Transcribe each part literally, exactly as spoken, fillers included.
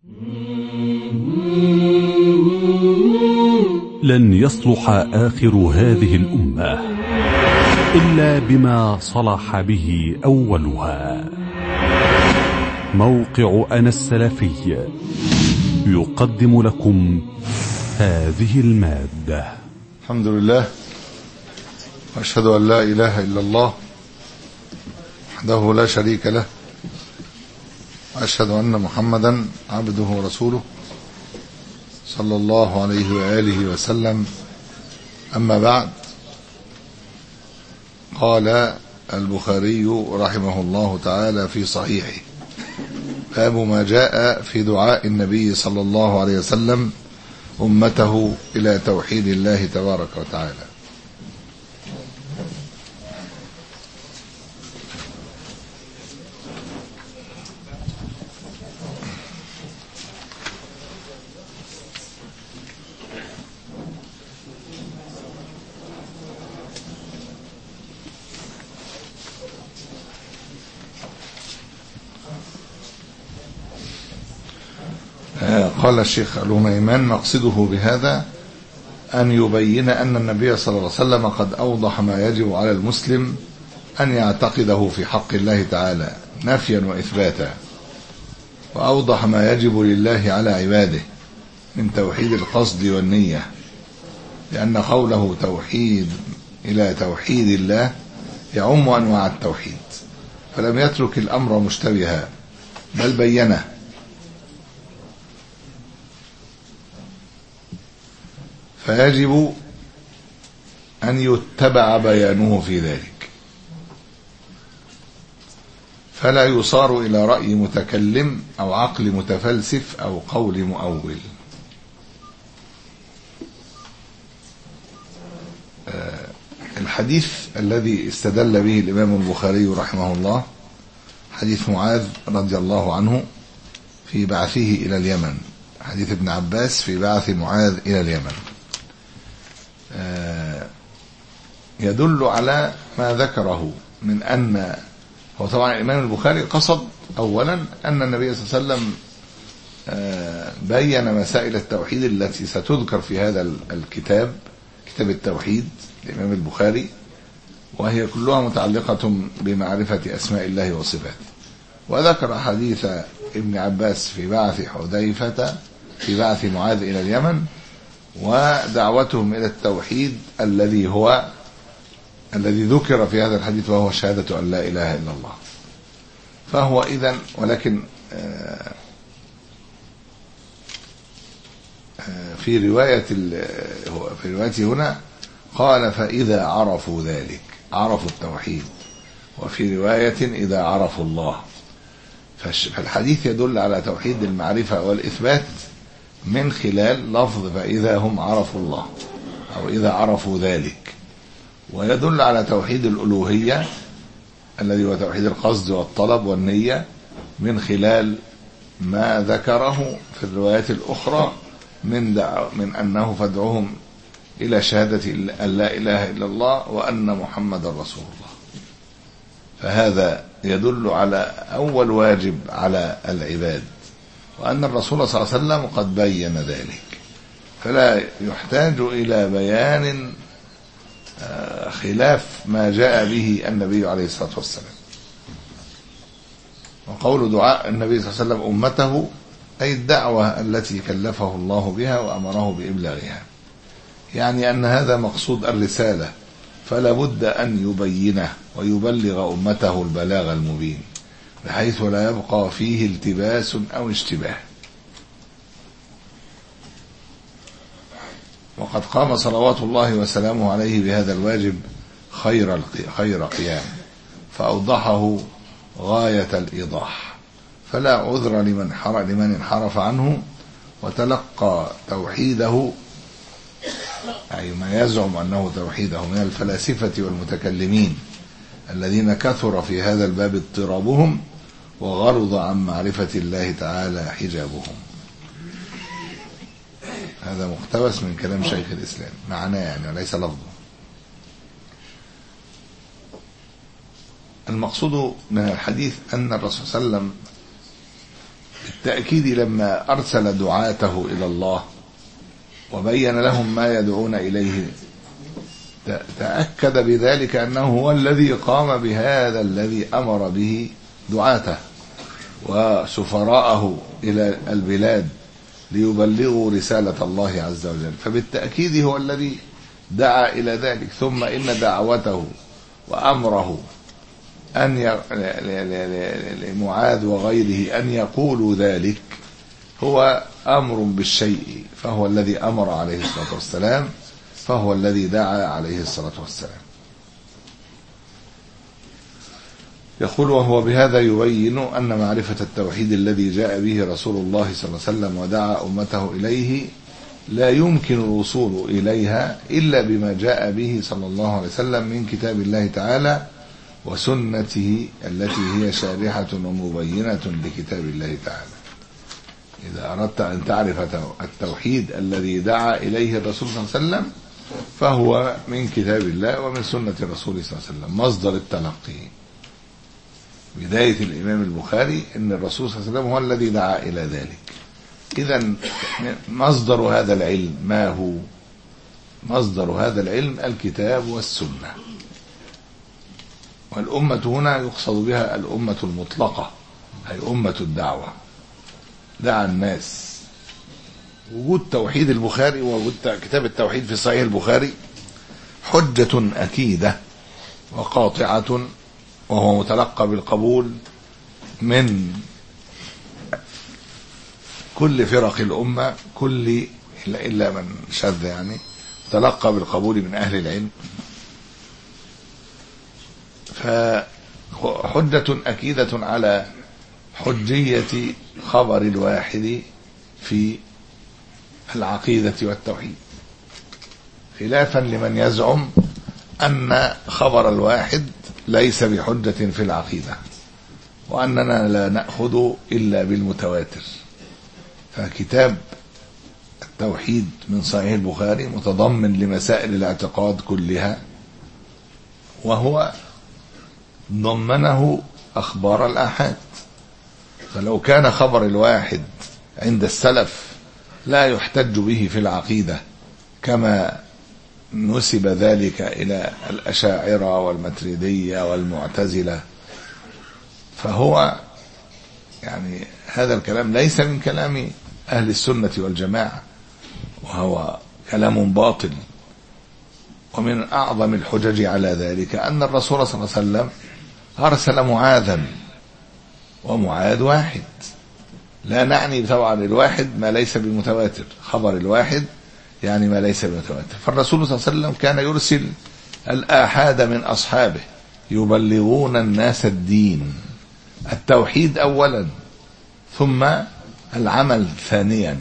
لن يصلح آخر هذه الأمة إلا بما صلح به أولها. موقع أنا السلفي يقدم لكم هذه المادة. الحمد لله، وأشهد أن لا إله إلا الله وحده لا شريك له، وأشهد أن محمدا عبده ورسوله صلى الله عليه وآله وسلم. أما بعد، قال البخاري رحمه الله تعالى في صحيحه: باب ما جاء في دعاء النبي صلى الله عليه وسلم أمته إلى توحيد الله تبارك وتعالى. قال الشيخ الهميمان: مقصده بهذا أن يبين أن النبي صلى الله عليه وسلم قد أوضح ما يجب على المسلم أن يعتقده في حق الله تعالى نفيا وإثباتا، وأوضح ما يجب لله على عباده من توحيد القصد والنية، لأن قوله توحيد إلى توحيد الله يعم أنواع التوحيد، فلم يترك الأمر مشتبها بل بينه، فيجب أن يتبع بيانه في ذلك، فلا يصار إلى رأي متكلم أو عقل متفلسف أو قول مؤول. الحديث الذي استدل به الإمام البخاري رحمه الله حديث معاذ رضي الله عنه في بعثه إلى اليمن، حديث ابن عباس في بعث معاذ إلى اليمن، يدل على ما ذكره من أن هو طبعا الإمام البخاري قصد أولا أن النبي صلى الله عليه وسلم بين مسائل التوحيد التي ستذكر في هذا الكتاب، كتاب التوحيد الإمام البخاري، وهي كلها متعلقة بمعرفة أسماء الله وصفاته. وذكر حديث ابن عباس في بعث حذيفة في بعث معاذ إلى اليمن، ودعوتهم إلى التوحيد الذي هو الذي ذكر في هذا الحديث، وهو شهادة أن لا إله إلا الله. فهو إذن، ولكن في رواية في روايته هنا قال: فإذا عرفوا ذلك، عرفوا التوحيد، وفي رواية إذا عرفوا الله. فالحديث يدل على توحيد المعرفة والإثبات من خلال لفظ فإذا هم عرفوا الله أو إذا عرفوا ذلك، ويدل على توحيد الألوهية الذي هو توحيد القصد والطلب والنية من خلال ما ذكره في الروايات الأخرى من دعوة من أنه فادعوهم إلى شهادة أن لا إله إلا الله وأن محمد رسول الله. فهذا يدل على أول واجب على العباد، وأن الرسول صلى الله عليه وسلم قد بين ذلك، فلا يحتاج إلى بيان خلاف ما جاء به النبي عليه الصلاة والسلام. وقول دعاء النبي صلى الله عليه وسلم أمته أي الدعوة التي كلفه الله بها وأمره بإبلاغها، يعني أن هذا مقصود الرسالة، فلا بد أن يبينه ويبلغ أمته البلاغ المبين بحيث لا يبقى فيه التباس أو اشتباه. وقد قام صلوات الله وسلامه عليه بهذا الواجب خير خير قيام، فأوضحه غاية الإيضاح، فلا عذر لمن لمن انحرف عنه وتلقى توحيده، أي ما يزعم أنه توحيده، من الفلاسفة والمتكلمين الذين كثر في هذا الباب اضطرابهم وغرض عن معرفة الله تعالى حجابهم. هذا مقتبس من كلام شيخ الإسلام، معناه يعني وليس لفظه. المقصود من الحديث أن الرسول صلى الله عليه وسلم بالتأكيد لما أرسل دعاته إلى الله وبين لهم ما يدعون إليه تأكد بذلك أنه هو الذي قام بهذا الذي أمر به دعاته وسفراءه إلى البلاد ليبلغوا رسالة الله عز وجل، فبالتأكيد هو الذي دعا إلى ذلك. ثم إن دعوته وأمره أن ي... لمعاذ وغيره أن يقولوا ذلك هو أمر بالشيء، فهو الذي أمر عليه الصلاة والسلام، فهو الذي دعا عليه الصلاة والسلام. يقول: وهو بهذا يبين أن معرفة التوحيد الذي جاء به رسول الله صلى الله عليه وسلم ودعا أمته إليه لا يمكن الوصول إليها إلا بما جاء به صلى الله عليه وسلم من كتاب الله تعالى وسنته التي هي شارحة ومبينة لكتاب الله تعالى. إذا أردت أن تعرف التوحيد الذي دعا إليه الرسول صلى الله عليه وسلم فهو من كتاب الله ومن سنة الرسول صلى الله عليه وسلم مصدر التلقي. بداية الإمام البخاري أن الرسول صلى الله عليه وسلم هو الذي دعا إلى ذلك. إذن مصدر هذا العلم ما هو؟ مصدر هذا العلم الكتاب والسنة. والأمة هنا يقصد بها الأمة المطلقة، أي أمة الدعوة. دعا الناس. وجود توحيد البخاري ووجود كتاب التوحيد في صحيح البخاري حجة أكيدة وقاطعة، وهو متلقى بالقبول من كل فرق الأمة، كل إلا من شذ يعني تلقى بالقبول من أهل العلم. فحجة أكيدة على حجية خبر الواحد في العقيدة والتوحيد، خلافا لمن يزعم أن خبر الواحد ليس بحجة في العقيدة وأننا لا نأخذ إلا بالمتواتر. فكتاب التوحيد من صحيح البخاري متضمن لمسائل الاعتقاد كلها، وهو ضمنه أخبار الآحاد. فلو كان خبر الواحد عند السلف لا يحتج به في العقيدة كما نسب ذلك إلى الأشاعرة والماتريدية والمعتزلة، فهو يعني هذا الكلام ليس من كلام أهل السنة والجماعة، وهو كلام باطل. ومن أعظم الحجج على ذلك أن الرسول صلى الله عليه وسلم أرسل معاذا، ومعاذ واحد، لا نعني طبعا الواحد ما ليس بمتواتر، خبر الواحد يعني ما ليس بمتواتر. فالرسول صلى الله عليه وسلم كان يرسل الآحاد من أصحابه يبلغون الناس الدين، التوحيد أولا ثم العمل ثانيا.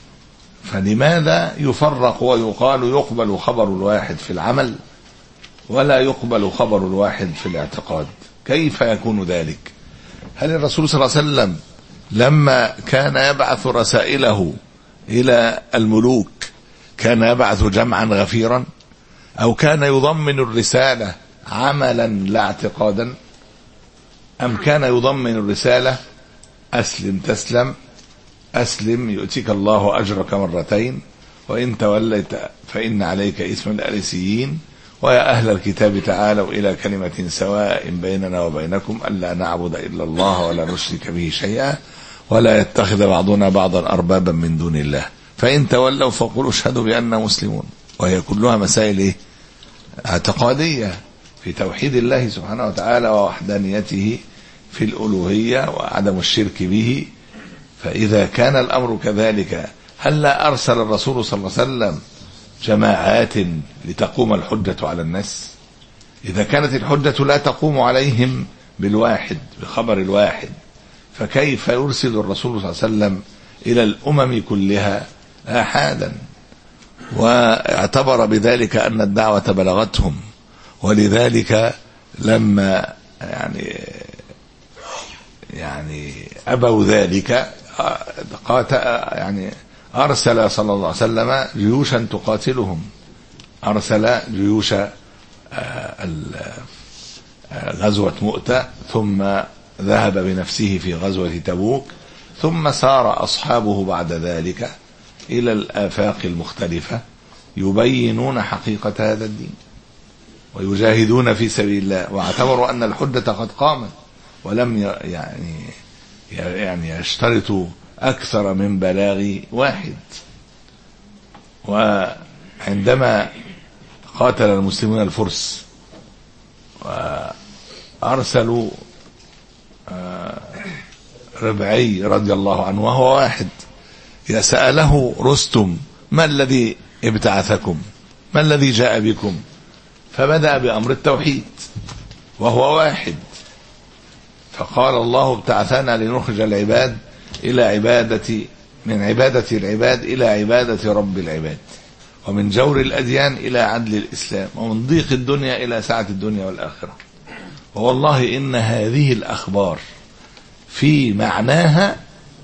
فلماذا يفرق ويقال يقبل خبر الواحد في العمل ولا يقبل خبر الواحد في الاعتقاد؟ كيف يكون ذلك؟ هل الرسول صلى الله عليه وسلم لما كان يبعث رسائله إلى الملوك كان يبعث جمعا غفيرا، أو كان يضمن الرسالة عملا لا اعتقادا، أم كان يضمن الرسالة أسلم تسلم، أسلم يؤتيك الله أجرك مرتين، وإن توليت فإن عليك إثم الأريسيين، ويا أهل الكتاب تعالوا إلى كلمة سواء بيننا وبينكم ألا نعبد إلا الله ولا نشرك به شيئا ولا يتخذ بعضنا بعضا أربابا من دون الله فإن تولوا فقولوا اشهدوا بأننا مسلمون. وهي كلها مسائل اعتقادية في توحيد الله سبحانه وتعالى ووحدانيته في الألوهية وعدم الشرك به. فإذا كان الأمر كذلك هل لا أرسل الرسول صلى الله عليه وسلم جماعات لتقوم الحجة على الناس؟ إذا كانت الحجة لا تقوم عليهم بالواحد بخبر الواحد، فكيف يرسل الرسول صلى الله عليه وسلم إلى الأمم كلها آحادا؟ واعتبر بذلك أن الدعوة بلغتهم، ولذلك لما يعني يعني أبوا ذلك قاتل يعني أرسل صلى الله عليه وسلم جيوشا تقاتلهم، أرسل جيوش غزوة مؤتة، ثم ذهب بنفسه في غزوة تبوك، ثم سار أصحابه بعد ذلك إلى الآفاق المختلفة يبينون حقيقة هذا الدين ويجاهدون في سبيل الله، واعتبروا أن الحجة قد قامت، ولم يعني يعني يشترطوا أكثر من بلاغ واحد. وعندما قاتل المسلمون الفرس وأرسلوا ربعي رضي الله عنه وهو واحد، يسأله رستم: ما الذي ابتعثكم؟ ما الذي جاء بكم؟ فبدأ بأمر التوحيد وهو واحد، فقال: الله ابتعثنا لنخرج العباد إلى عبادة من عبادة العباد إلى عبادة رب العباد، ومن جور الأديان إلى عدل الإسلام، ومن ضيق الدنيا إلى سعة الدنيا والآخرة. والله إن هذه الأخبار في معناها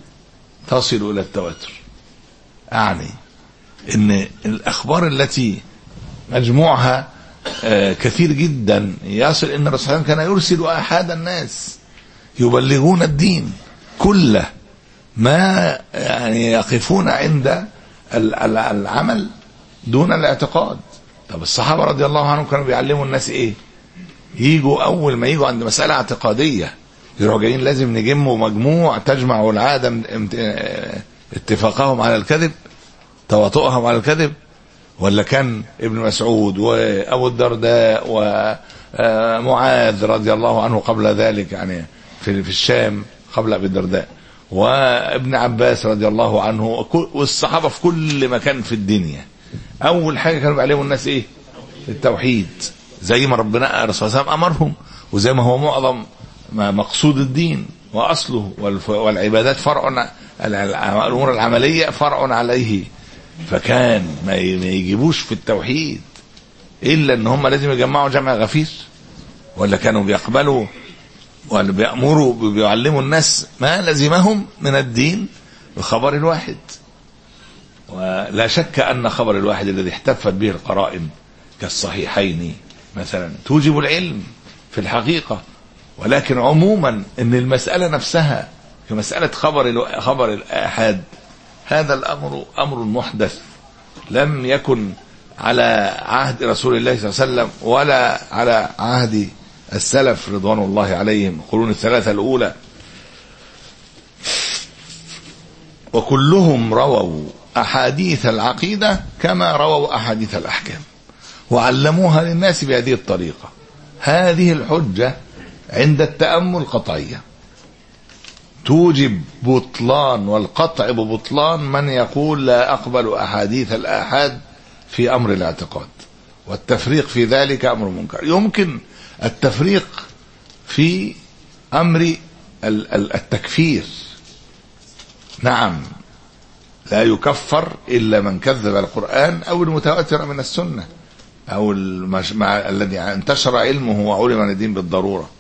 تصل إلى التواتر. أعني إن الأخبار التي مجموعها كثير جدا يصل إن الرسول صلى الله عليه وسلم كان يرسل أحد الناس يبلغون الدين كله، ما يعني يقفون عند العمل دون الاعتقاد. طب الصحابة رضي الله عنهم كانوا بيعلموا الناس ايه؟ يجوا اول ما يجوا عند مسألة اعتقادية يروحوا جايين: لازم نجموا مجموع تجمع العادة اتفاقهم على الكذب، تواطؤهم على الكذب. ولا كان ابن مسعود وابو الدرداء ومعاذ رضي الله عنه قبل ذلك يعني في الشام قبل ابي الدرداء، وابن عباس رضي الله عنه، والصحابة في كل مكان في الدنيا اول حاجة كانوا بيعلموا الناس ايه؟ التوحيد، زي ما ربنا الرسول صلى الله عليه وسلم امرهم، وزي ما هو معظم مقصود الدين واصله، والعبادات فرع، الامور العملية فرع عليه. فكان ما يجيبوش في التوحيد الا ان هم لازم يجمعوا جمع غفير، ولا كانوا بيقبلوا ولا بيأمروا بيعلموا الناس ما لزمهم من الدين بخبر الواحد. ولا شك أن خبر الواحد الذي احتفت به القرائن كالصحيحين مثلا توجب العلم في الحقيقة، ولكن عموما أن المسألة نفسها كمسألة خبر خبر الآحاد هذا الأمر أمر محدث لم يكن على عهد رسول الله صلى الله عليه وسلم ولا على عهد السلف رضوان الله عليهم القرون الثلاثة الأولى، وكلهم رووا أحاديث العقيدة كما رووا أحاديث الأحكام وعلموها للناس بهذه الطريقة. هذه الحجة عند التأمل قطعية توجب بطلان والقطع ببطلان من يقول لا أقبل أحاديث الآحاد في أمر الاعتقاد، والتفريق في ذلك أمر منكر. يمكن التفريق في أمر التكفير، نعم، لا يكفر إلا من كذب القرآن أو المتواتر من السنة أو الذي انتشر علمه وعلم عن الدين بالضرورة،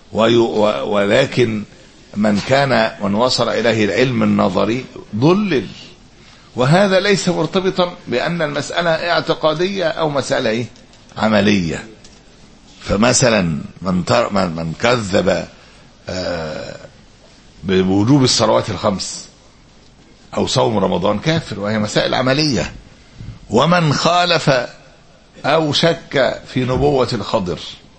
ولكن من كان من وصل إليه العلم النظري ضلل، وهذا ليس مرتبطا بأن المسألة اعتقادية أو مسألة إيه؟ عملية. فمثلا من, من كذب بوجوب الصلوات الخمس أو صوم رمضان كافر، وهي مسائل عملية. ومن خالف أو شك في نبوة الخضر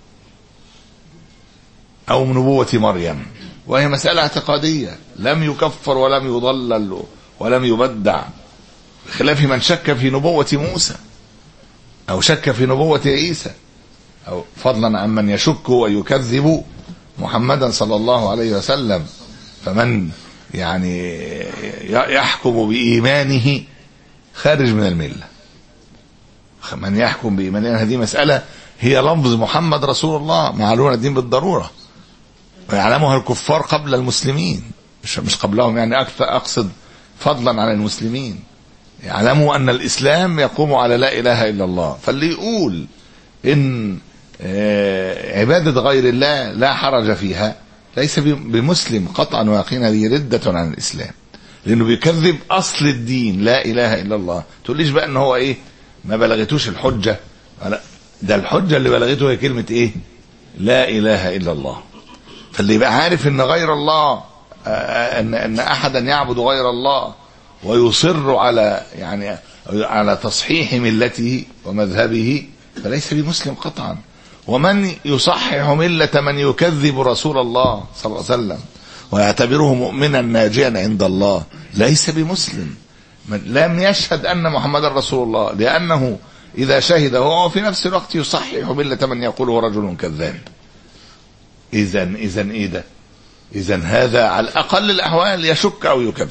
أو نبوة مريم وهي مسألة اعتقادية لم يكفر ولم يضلل ولم يبدع، بخلاف من شك في نبوة موسى أو شك في نبوة عيسى، أو فضلا عن من يشك ويكذب محمدا صلى الله عليه وسلم. فمن يعني يحكم بإيمانه خارج من الملة، من يحكم بإيمانه، هذه مسألة هي لفظ محمد رسول الله معلوم الدين بالضرورة، ويعلمها الكفار قبل المسلمين، مش مش قبلهم يعني، أكثر أقصد فضلا عن المسلمين، يعلموا أن الإسلام يقوم على لا إله إلا الله. فاللي يقول إن عبادة غير الله لا حرج فيها ليس بمسلم قطعا ويقينا، هذه ردة عن الإسلام، لأنه بيكذب أصل الدين لا إله إلا الله. تقوليش بقى إن هو إيه ما بلغتوش الحجة، ده الحجة اللي بلغته هي كلمة إيه؟ لا إله إلا الله. فاللي يبقى عارف إن غير الله أن أن أحدا يعبد غير الله ويصر على يعني على تصحيح ملته ومذهبه فليس بمسلم قطعا. ومن يصحح ملة من يكذب رسول الله صلى الله عليه وسلم ويعتبره مؤمنا ناجيا عند الله ليس بمسلم. من لم يشهد أن محمد رسول الله، لأنه إذا شهد هو في نفس الوقت يصحح ملة من يقوله رجل كذاب. إذن إذن إيه ده؟ إذن هذا على أقل الأحوال يشك أو يكذب،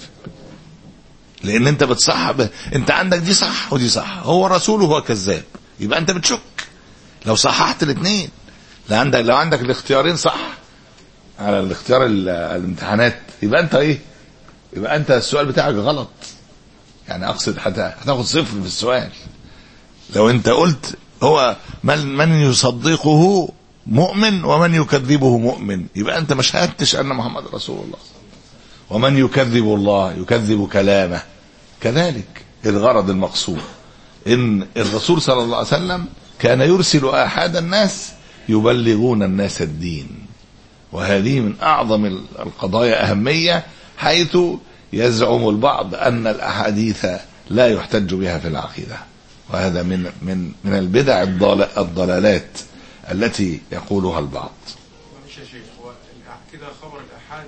لأن أنت بتصحب، أنت عندك دي صح ودي صح، هو رسوله هو كذاب، يبقى أنت بتشك. لو صححت الاثنين، لو عندك لو عندك الاختيارين صح على الاختيار الامتحانات، يبقى أنت إيه؟ يبقى أنت السؤال بتاعك غلط. يعني أقصد حتى هتاخد صفر في السؤال. لو أنت قلت هو من من يصدقه مؤمن ومن يكذبه مؤمن، يبقى أنت ما شهدتش أن محمد رسول الله. ومن يكذب الله يكذب كلامه. كذلك الغرض المقصود إن الرسول صلى الله عليه وسلم كان يرسل أحد الناس يبلغون الناس الدين، وهذه من أعظم القضايا أهمية، حيث يزعم البعض أن الأحاديث لا يحتج بها في العقيدة، وهذا من من من البدع الضلالات التي يقولها البعض. مش يا شيخ، هو كده خبر الآحاد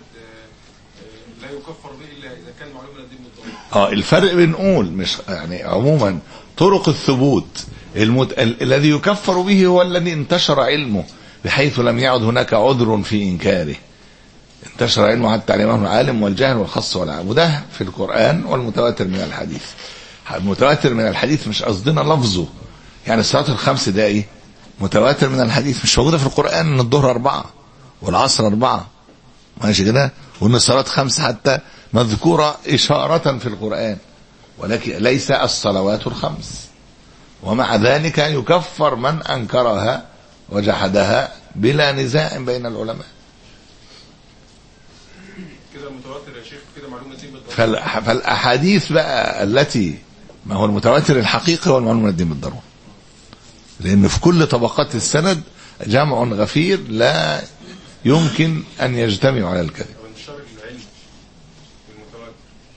لا يكفر به إلا إذا كان معلوم من الدين بالضرورة. اه الفرق بنقول مش يعني عموما طرق الثبوت المت... ال... الذي يكفر به هو الذي انتشر علمه بحيث لم يعد هناك عذر في إنكاره. انتشر علمه حتى علمه العالم والجاهل والخاص والعام، وده في القرآن والمتواتر من الحديث. المتواتر من الحديث مش قصدنا لفظه، يعني الصلاة الخمس ده ايه؟ متواتر من الحديث، مش موجودة في القرآن ان الظهر أربعة والعصر أربعة، ماشي كده، وان الصلاة خمس حتى مذكورة إشارة في القرآن، ولكن ليس الصلوات الخمس. ومع ذلك يكفر من أنكرها وجحدها بلا نزاع بين العلماء. كده المتواتر يا شيخ كده معلومة الدين بالضرورة. فالأحاديث بقى التي ما هو المتواتر الحقيقي هو المعلوم من الدين بالضرورة، لأن في كل طبقات السند جمع غفير لا يمكن أن يجتمع على الكذب. انتشار العلم بالمتواتر،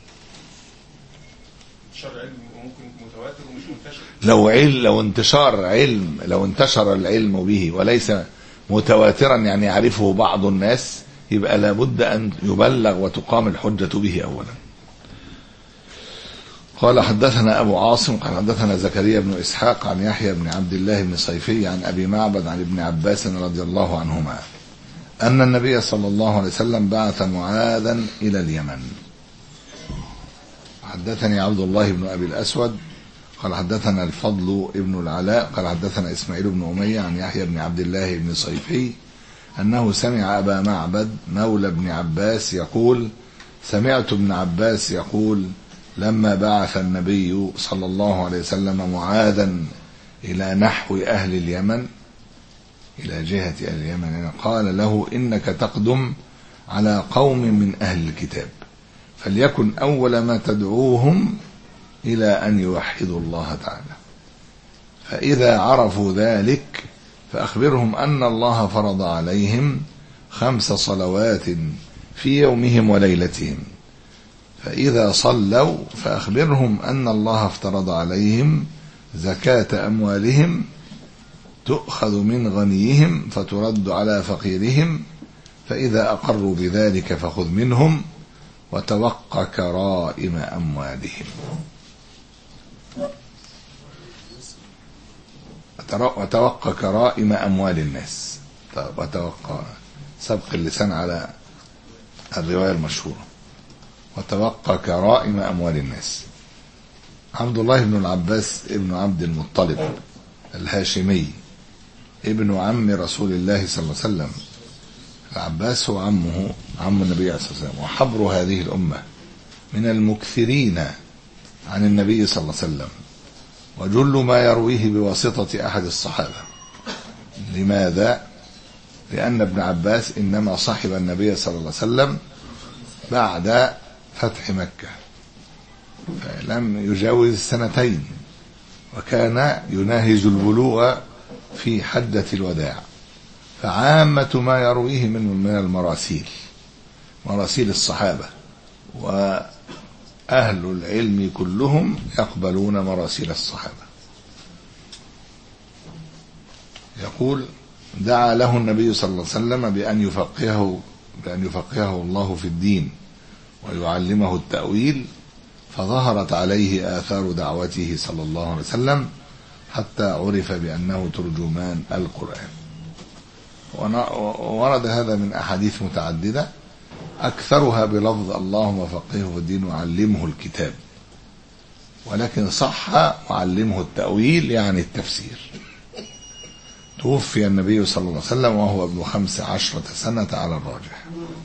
انتشار العلم ممكن متواتر ومش منتشر. لو علم لو انتشار علم لو انتشر العلم به وليس متواترا يعني يعرفه بعض الناس، يبقى لابد أن يبلغ وتقام الحجة به أولا. قال حدثنا أبو عاصم قال حدثنا زكريا بن إسحاق عن يحيى بن عبد الله بن صيفي عن أبي معبد عن ابن عباس رضي الله عنهما أن النبي صلى الله عليه وسلم بعث معاذا إلى اليمن. حدثني عبد الله بن أبي الأسود قال حدثنا الفضل ابن العلاء قال حدثنا إسماعيل بن أمية عن يحيى بن عبد الله بن صيفي أنه سمع أبا معبد مولى ابن عباس يقول سمعت ابن عباس يقول لما بعث النبي صلى الله عليه وسلم معاذا إلى نحو أهل اليمن إلى جهة أهل اليمن قال له إنك تقدم على قوم من أهل الكتاب فليكن أول ما تدعوهم إلى أن يوحدوا الله تعالى، فإذا عرفوا ذلك فأخبرهم أن الله فرض عليهم خمس صلوات في يومهم وليلتهم، فإذا صلوا فأخبرهم أن الله افترض عليهم زكاة أموالهم تؤخذ من غنيهم فترد على فقيرهم، فإذا أقروا بذلك فخذ منهم وتوق كرائم أموالهم. وتوق كرائم أموال الناس، وتوق سبق اللسان على الرواية المشهورة، وتوق كرائم أموال الناس. عبد الله بن العباس ابن عبد المطلب الهاشمي ابن عم رسول الله صلى الله عليه وسلم. العباس هو عمه عم النبي صلى الله عليه وسلم، وحبر هذه الأمة من المكثرين عن النبي صلى الله عليه وسلم، وجل ما يرويه بواسطة أحد الصحابة. لماذا؟ لأن ابن عباس إنما صاحب النبي صلى الله عليه وسلم بعد فتح مكة، فلم يجاوز سنتين، وكان يناهز البلوغ في حجة الوداع، فعامة ما يرويه من من المراسيل مراسيل الصحابة، وأهل العلم كلهم يقبلون مراسيل الصحابة. يقول: دعا له النبي صلى الله عليه وسلم بأن يفقهه بأن يفقهه الله في الدين ويعلمه التأويل، فظهرت عليه آثار دعوته صلى الله عليه وسلم حتى عرف بأنه ترجمان القرآن. ورد هذا من أحاديث متعددة، أكثرها بلفظ اللهم فقهه في الدين وعلمه الكتاب، ولكن صح وعلمه التأويل يعني التفسير. توفي النبي صلى الله عليه وسلم وهو ابن خمس عشرة سنة على الراجح.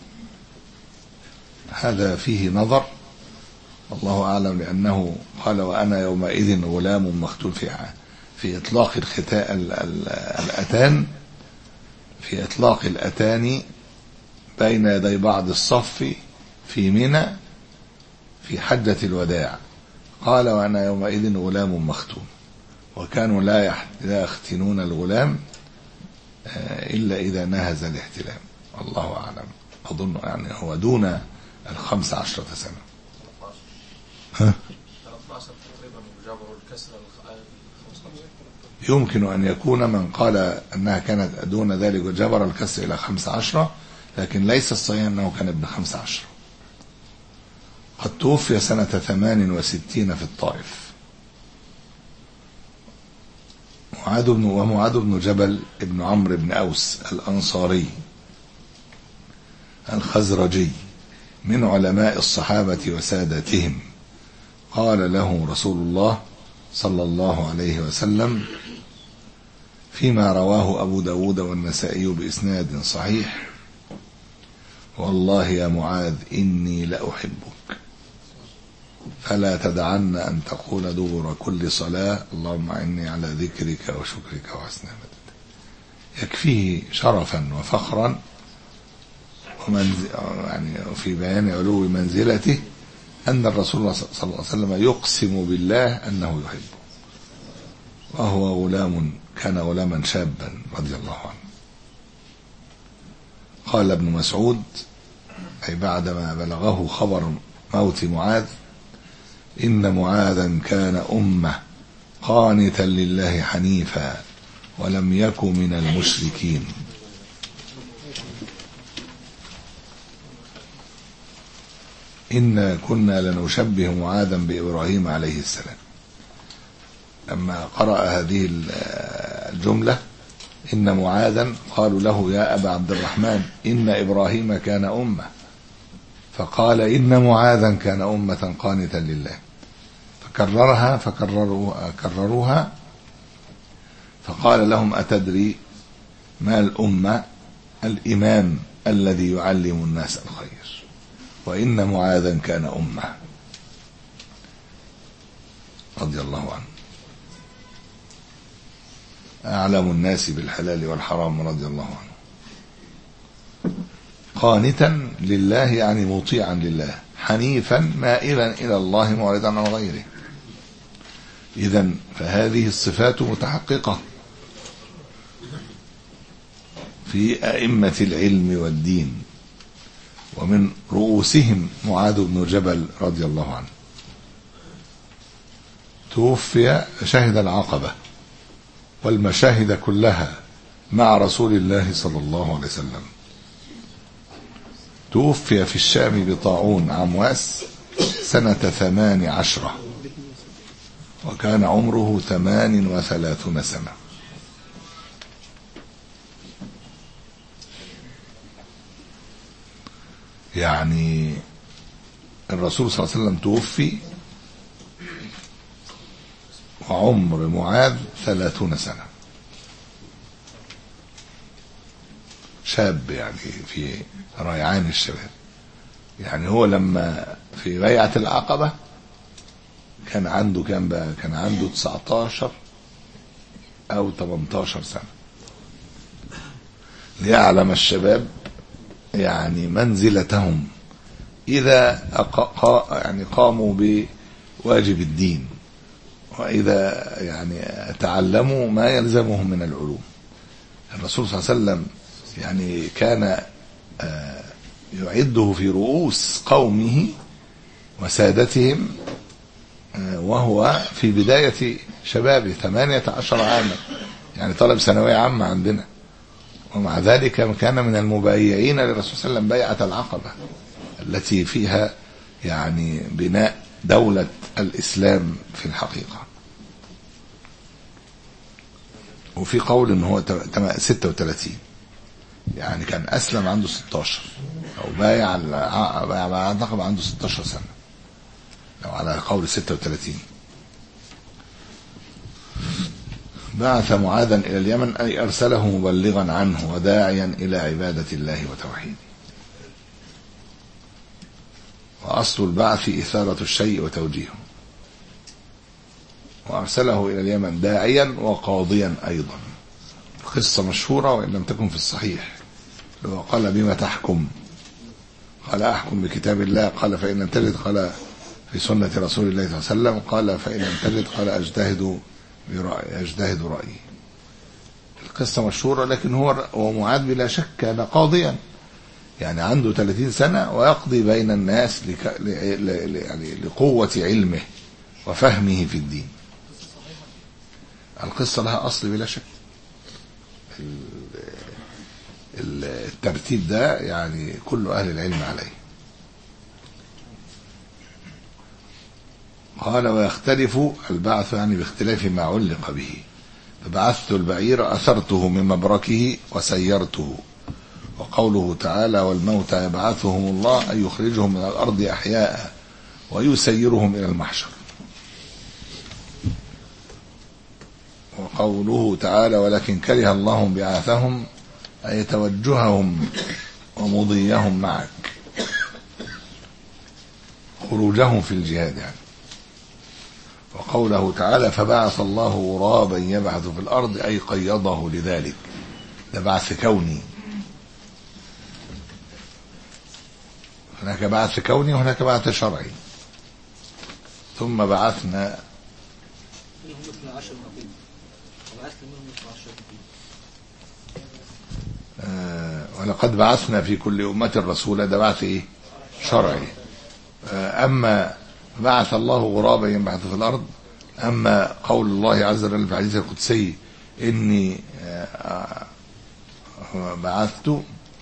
هذا فيه نظر، الله أعلم، لأنه قال: وأنا يومئذ غلام مختول في في إطلاق الختاء الأتان في إطلاق الأتان بين يدي بعض الصف في منى في حجة الوداع. قال: وأنا يومئذ غلام مختون. وكانوا لا لا يختنون الغلام إلا إذا نهز الاحتلام. الله أعلم، أظن يعني هو دون الخمس عشرة سنة. ها؟ يمكن أن يكون من قال أنها كانت دون ذلك وجبر الكسر إلى خمس عشرة، لكن ليس الصحيح أنه كان ابن خمس عشرة. قد توفي سنة ثمان وستين في الطائف. معاذ بن ومعاذ بن جبل ابن عمرو بن أوس الأنصاري الخزرجي من علماء الصحابة وسادتهم، قال له رسول الله صلى الله عليه وسلم فيما رواه أبو داود والنسائي بإسناد صحيح: والله يا معاذ إني لأحبك، فلا تدعن أن تقول دبر كل صلاة اللهم إني على ذكرك وشكرك وحسن عبادتك. يكفيه شرفا وفخرا ومنزل يعني في بيان علو منزلته أن الرسول صلى الله عليه وسلم يقسم بالله أنه يحبه، وهو غلام كان غلاما شابا رضي الله عنه. قال ابن مسعود أي بعدما بلغه خبر موت معاذ: إن معاذا كان أمة قانتا لله حنيفا ولم يك من المشركين. إنا كنا لنشبه معاذا بإبراهيم عليه السلام. لما قرأ هذه الجملة إن معاذا قالوا له: يا أبا عبد الرحمن إن إبراهيم كان أمة، فقال: إن معاذا كان أمة قانتا لله، فكررها فكرروها كرروها فقال لهم: أتدري ما الأمة؟ الإمام الذي يعلم الناس الخير، وإن معاذا كان أمة رضي الله عنه، أعلم الناس بالحلال والحرام رضي الله عنه. قانتا لله يعني مطيعا لله، حنيفا مائلا إلى الله معرضا عن غيره. إذن فهذه الصفات متحققة في أئمة العلم والدين، ومن رؤوسهم معاذ بن جبل رضي الله عنه. توفي شهد العقبة والمشاهد كلها مع رسول الله صلى الله عليه وسلم. توفي في الشام بطاعون عمواس سنة ثمان عشرة، وكان عمره ثمان وثلاثون سنة. يعني الرسول صلى الله عليه وسلم توفي وعمر معاذ ثلاثون سنة، شاب يعني في ريعان الشباب. يعني هو لما في بيعة العقبة كان عنده كام بقى؟ كان عنده تسعتاشر أو تمنتاشر سنة. ليعلم الشباب يعني منزلتهم إذا يعني قاموا بواجب الدين، وإذا يعني تعلموا ما يلزمهم من العلوم. الرسول صلى الله عليه وسلم يعني كان يعده في رؤوس قومه وسادتهم وهو في بداية شبابه ثمانية عشر عاما، يعني طلب ثانوية عامة عندنا، ومع ذلك كان من المبايعين للرسول صلى الله عليه وسلم بيعة العقبة التي فيها يعني بناء دولة الإسلام في الحقيقة. وفي قول ان هو ستة وثلاثين، يعني كان أسلم عنده ستاشر أو بايع بايع العقبة عنده ستاشر سنة، لو على قول ستة وثلاثين. بعث معاذا إلى اليمن أي أرسله مبلغا عنه وداعيا إلى عبادة الله وتوحيده. وأصل البعث إثارة الشيء وتوجيهه. وأرسله إلى اليمن داعيا وقاضيا أيضا. قصة مشهورة وإن لم تكن في الصحيح، قال بما تحكم؟ قال أحكم بكتاب الله. قال فإن لم تجد؟ قال في سنة رسول الله صلى الله عليه وسلم. قال فإن لم تجد؟ قال أجتهد برأيي أجتهد رأيي. القصة مشهورة، لكن هو ومعاذ بلا شك كان قاضيا، يعني عنده ثلاثين سنة ويقضي بين الناس لك... ل... ل... يعني لقوة علمه وفهمه في الدين. القصة لها أصل بلا شك. الترتيب ده يعني كل أهل العلم عليه. قال ويختلف البعث يعني باختلاف ما علق به. فبعثت البعير أثرته من مبركه وسيرته. وقوله تعالى والموتى يبعثهم الله أن يخرجهم من الأرض أحياء ويسيرهم إلى المحشر. وقوله تعالى ولكن كره الله بعاثهم أي توجههم ومضيهم معك، خروجهم في الجهاد يعني. وقوله تعالى فبعث الله غرابا يبعث في الأرض أي قيضه لذلك، ده بعث كوني. هناك بعث كوني وهناك بعث شرعي. ثم بعثنا آه ولقد بعثنا في كل أمة رسولا، ده بعث ايه؟ شرعي. آه أما بعث الله غرابا يبعث في الأرض، أما قول الله عز وجل في الحديث القدسي إني آه بعثت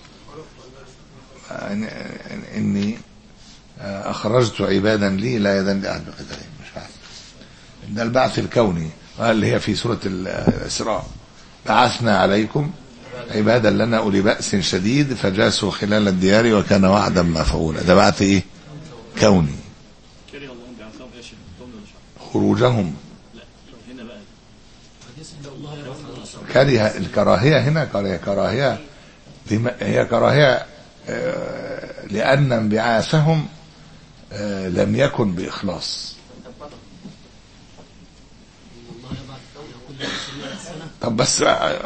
إني آه أخرجت عبادا لي لا يدن لأحد بقتالهم، مش بعث. ده البعث الكوني اللي هي في سورة الإسراء بعثنا عليكم عبادا لنا أولي بأس شديد فجاسوا خلال الديار وكان وعدا مفعولا. ده بعث إيه؟ كوني. خروجهم كره الكراهية هنا كراهية كراهية هي كراهية لأن انبعاثهم لم يكن بإخلاص. طب بس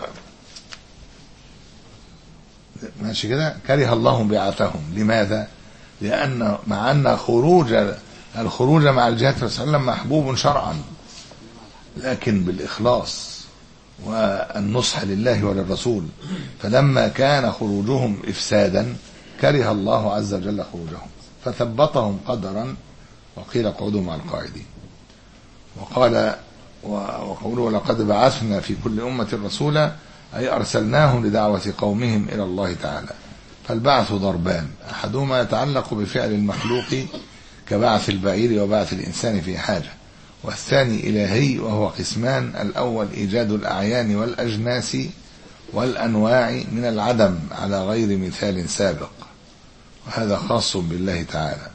ماشي كده. كره الله بعثهم لماذا؟ لأن مع أن خروج الخروج مع الجهاد صلى الله عليه وسلم محبوب شرعا، لكن بالإخلاص والنصح لله وللرسول. فلما كان خروجهم إفسادا كره الله عز وجل خروجهم فثبطهم قدرا وقيل اقعدوا مع القاعدين. وقال وقوله ولقد بعثنا في كل أمة رسولا أي أرسلناهم لدعوة قومهم إلى الله تعالى. فالبعث ضربان، أحدهما يتعلق بفعل المخلوق كبعث البعير وبعث الإنسان في حاجة، والثاني إلهي وهو قسمان. الأول إيجاد الأعيان والأجناس والأنواع من العدم على غير مثال سابق، وهذا خاص بالله تعالى.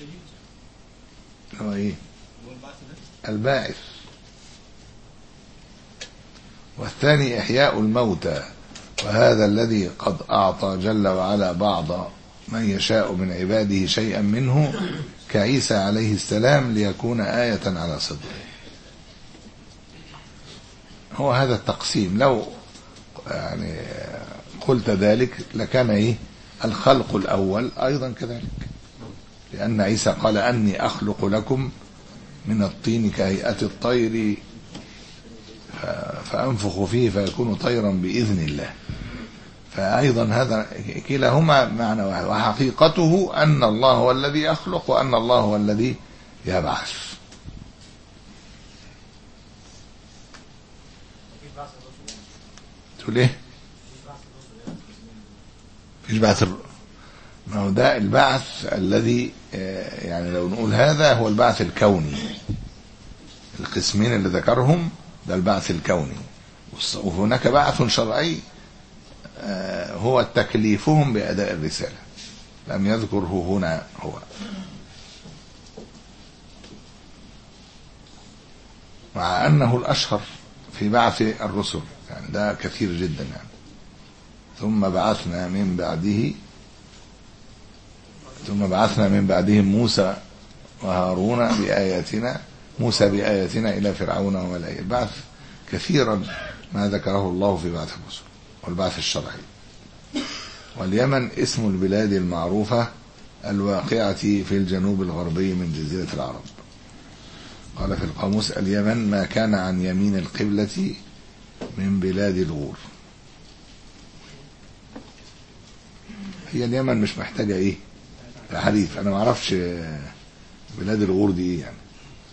هو إيه؟ الباعث. والثاني إحياء الموتى، وهذا الذي قد أعطى جل وعلا بعض من يشاء من عباده شيئا منه كعيسى عليه السلام ليكون آية على صدره. هو هذا التقسيم. لو يعني قلت ذلك لكان إيه؟ الخلق الأول أيضا كذلك، لأن عيسى قال أني أخلق لكم من الطين كهيئة الطير فأنفخ فيه فيكون طيرا بإذن الله. فأيضا هذا كلاهما معنى واحد، وحقيقته أن الله هو الذي يخلق وأن الله هو الذي يبعث. تقول ايه؟ فيش بعث. ما هو ده البعث الذي يعني لو نقول هذا هو البعث الكوني، القسمين اللي ذكرهم ده البعث الكوني، وهناك بعث شرعي هو تكليفهم بأداء الرسالة، لم يذكره هنا هو. مع أنه الأشهر في بعث الرسل، يعني ده كثير جدا يعني. ثم بعثنا من بعده ثم بعثنا من بعدهم موسى وهارون بآياتنا موسى بآياتنا إلى فرعون وملئه. البعث كثيرا ما ذكره الله في بعث الرسل والبعث الشرعي. واليمن اسم البلاد المعروفة الواقعة في الجنوب الغربي من جزيرة العرب. قال في القاموس: اليمن ما كان عن يمين القبلة من بلاد الغور. هي اليمن مش محتاجة ايه حديث، انا ما اعرفش بلاد الغور دي ايه يعني.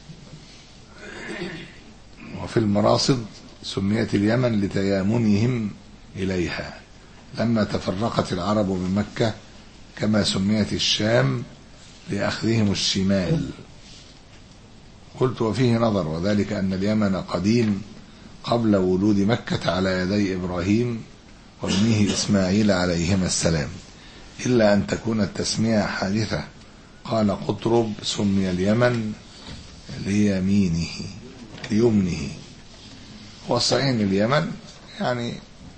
وفي المراصد سميت اليمن لتيامنهم اليها لما تفرقت العرب من مكة، كما سميت الشام لأخذهم الشمال. قلت: وفيه نظر، وذلك أن اليمن قديم قبل وجود مكة على يدي إبراهيم وابنه إسماعيل عليهما السلام، إلا أن تكون التسمية حادثة. قال قطرب: سمي اليمن ليمينه ليمنه. والصحيح أن اليمن يعني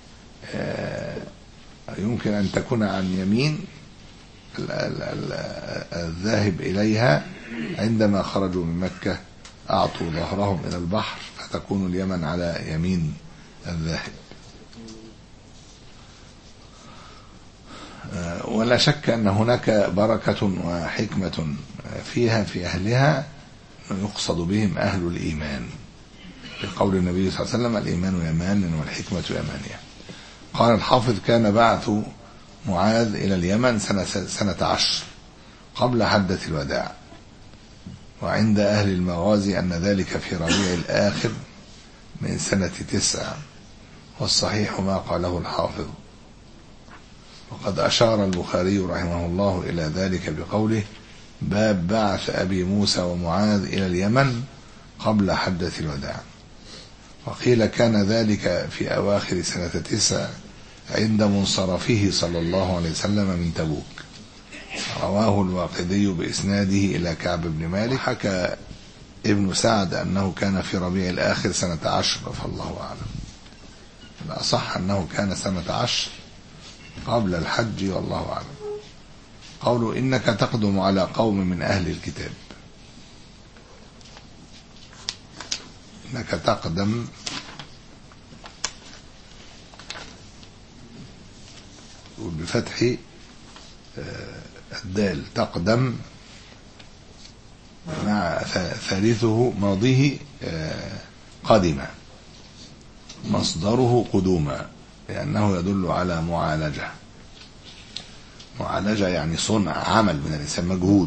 يمكن أن تكون عن يمين الذاهب إليها. عندما خرجوا من مكة أعطوا ظهرهم إلى البحر، فتكون اليمن على يمين الذاهب. ولا شك أن هناك بركة وحكمة فيها في أهلها يقصد بهم أهل الإيمان، بقول النبي صلى الله عليه وسلم: الإيمان يمان والحكمة يمانية. قال الحافظ: كان بعث معاذ إلى اليمن سنة, سنة عشر قبل حدث الوداع. وعند أهل المغازي أن ذلك في ربيع الآخر من سنة تسع، والصحيح ما قاله الحافظ. وقد أشار البخاري رحمه الله إلى ذلك بقوله: باب بعث أبي موسى ومعاذ إلى اليمن قبل حدث الوداع. وقيل كان ذلك في أواخر سنة تسع عند منصرفه صلى الله عليه وسلم من تبوك. رواه الواقدي بإسناده إلى كعب بن مالك. حكى ابن سعد أنه كان في ربيع الآخر سنة عشر، فالله أعلم. الأصح أنه كان سنة عشر قبل الحج، والله أعلم. قوله: إنك تقدم على قوم من أهل الكتاب. إنك تقدم بفتح الدال، تقدم مع ثالثه ماضيه قدم، مصدره قدوما، لأنه يدل على معالجة. معالجة يعني صنع عمل من الإنسان، مجهود.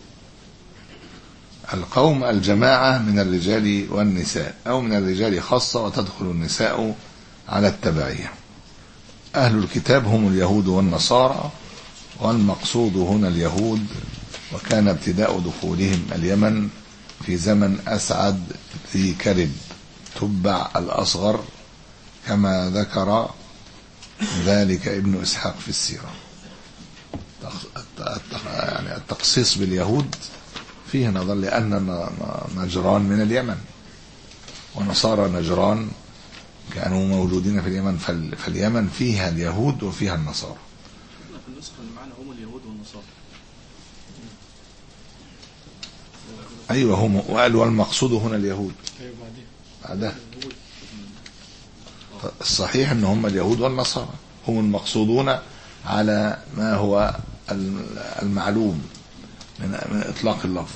القوم الجماعة من الرجال والنساء، أو من الرجال خاصة وتدخل النساء على التبعية. أهل الكتاب هم اليهود والنصارى، والمقصود هنا اليهود. وكان ابتداء دخولهم اليمن في زمن أسعد ذي كرب تبع الأصغر، كما ذكر ذلك ابن إسحاق في السيرة. يعني التخصيص باليهود فيه نظر، لأن نجران من اليمن، ونصارى نجران كانوا موجودين في اليمن، فاليمن فيها اليهود وفيها النصارى. في النسخة اللي معنا هم اليهود والنصارى. أيوة هم، وقال والمقصود هنا اليهود. بعدها الصحيح أن هم اليهود والنصارى هم المقصودون على ما هو المعلوم من إطلاق اللفظ.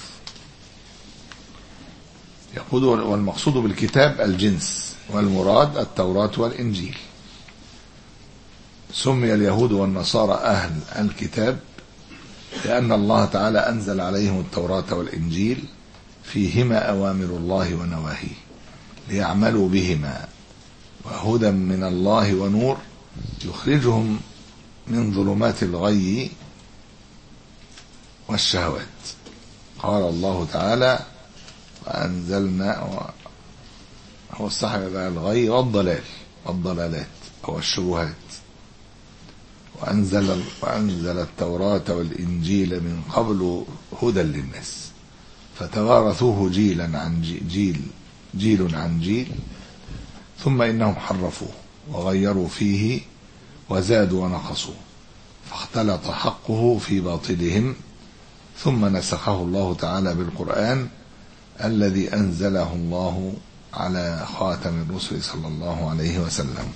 يقول: والمقصود بالكتاب الجنس، والمراد التوراة والإنجيل. سمي اليهود والنصارى أهل الكتاب لأن الله تعالى أنزل عليهم التوراة والإنجيل فيهما أوامر الله ونواهيه ليعملوا بهما، وهدى من الله ونور يخرجهم من ظلمات الغي والشهوات. قال الله تعالى: وأنزلنا، هو الصحب بقى الغي والضلال والضلالات أو الشبهات. وأنزل, وأنزل التوراة والإنجيل من قبل هدى للناس فتوارثوه جيلا عن جيل جيل عن جيل، ثم إنهم حرفوه وغيروا فيه وزادوا ونقصوا، فاختلط حقه في باطلهم، ثم نسخه الله تعالى بالقرآن الذي أنزله الله على خاتم الرسل صلى الله عليه وسلم.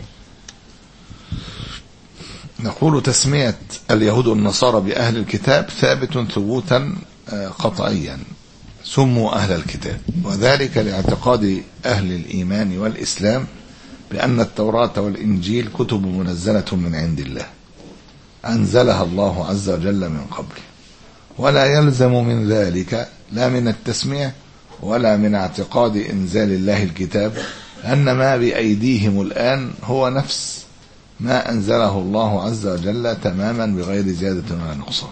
نقول تسمية اليهود والنصارى بأهل الكتاب ثابت ثبوتا قطعيا، سموا أهل الكتاب، وذلك لاعتقاد أهل الإيمان والإسلام بأن التوراة والإنجيل كتب منزلة من عند الله أنزلها الله عز وجل من قبل، ولا يلزم من ذلك لا من التسمية ولا من اعتقاد إنزال الله الكتاب أن ما بأيديهم الآن هو نفس ما أنزله الله عز وجل تماما بغير زيادة ولا نقصان،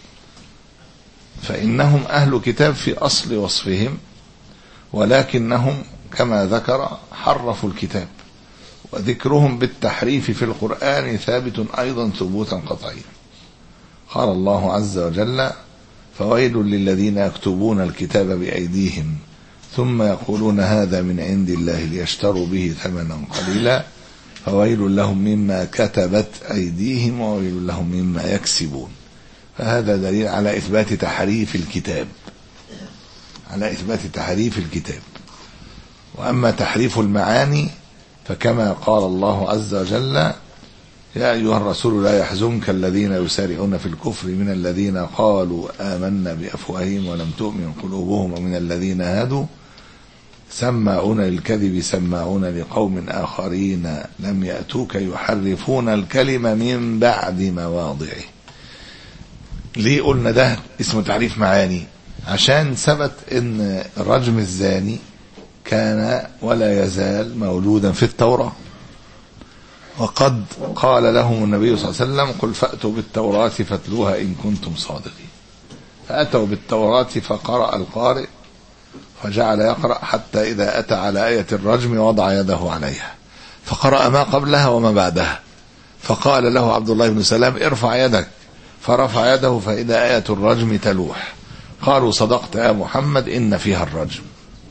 فإنهم أهل كتاب في أصل وصفهم، ولكنهم كما ذكر حرفوا الكتاب، وذكرهم بالتحريف في القرآن ثابت أيضا ثبوتا قطعيا. قال الله عز وجل: فويل للذين يكتبون الكتاب بأيديهم ثم يقولون هذا من عند الله ليشتروا به ثمنا قليلا فويل لهم مما كتبت أيديهم وويل لهم مما يكسبون. فهذا دليل على إثبات تحريف الكتاب، على إثبات تحريف الكتاب. وأما تحريف المعاني فكما قال الله عز وجل: يا أيها الرسول لا يحزنك الذين يسارعون في الكفر من الذين قالوا آمنا بأفواههم ولم تؤمن قلوبهم ومن الذين هادوا سماعون للكذب سماعون لقوم آخرين لم يأتوك يحرفون الكلمة من بعد مواضعه. ليه قلنا ده اسمه تعريف معاني؟ عشان ثبت ان الرجم الزاني كان ولا يزال موجودا في التوراة، وقد قال لهم النبي صلى الله عليه وسلم: قل فأتوا بالتوراة فاتلوها إن كنتم صادقين. فأتوا بالتوراة فقرأ القارئ فجعل يقرأ حتى إذا أتى على آية الرجم وضع يده عليها فقرأ ما قبلها وما بعدها، فقال له عبد الله بن سلام: ارفع يدك، فرفع يده فإذا آية الرجم تلوح. قالوا: صدقت يا محمد إن فيها الرجم.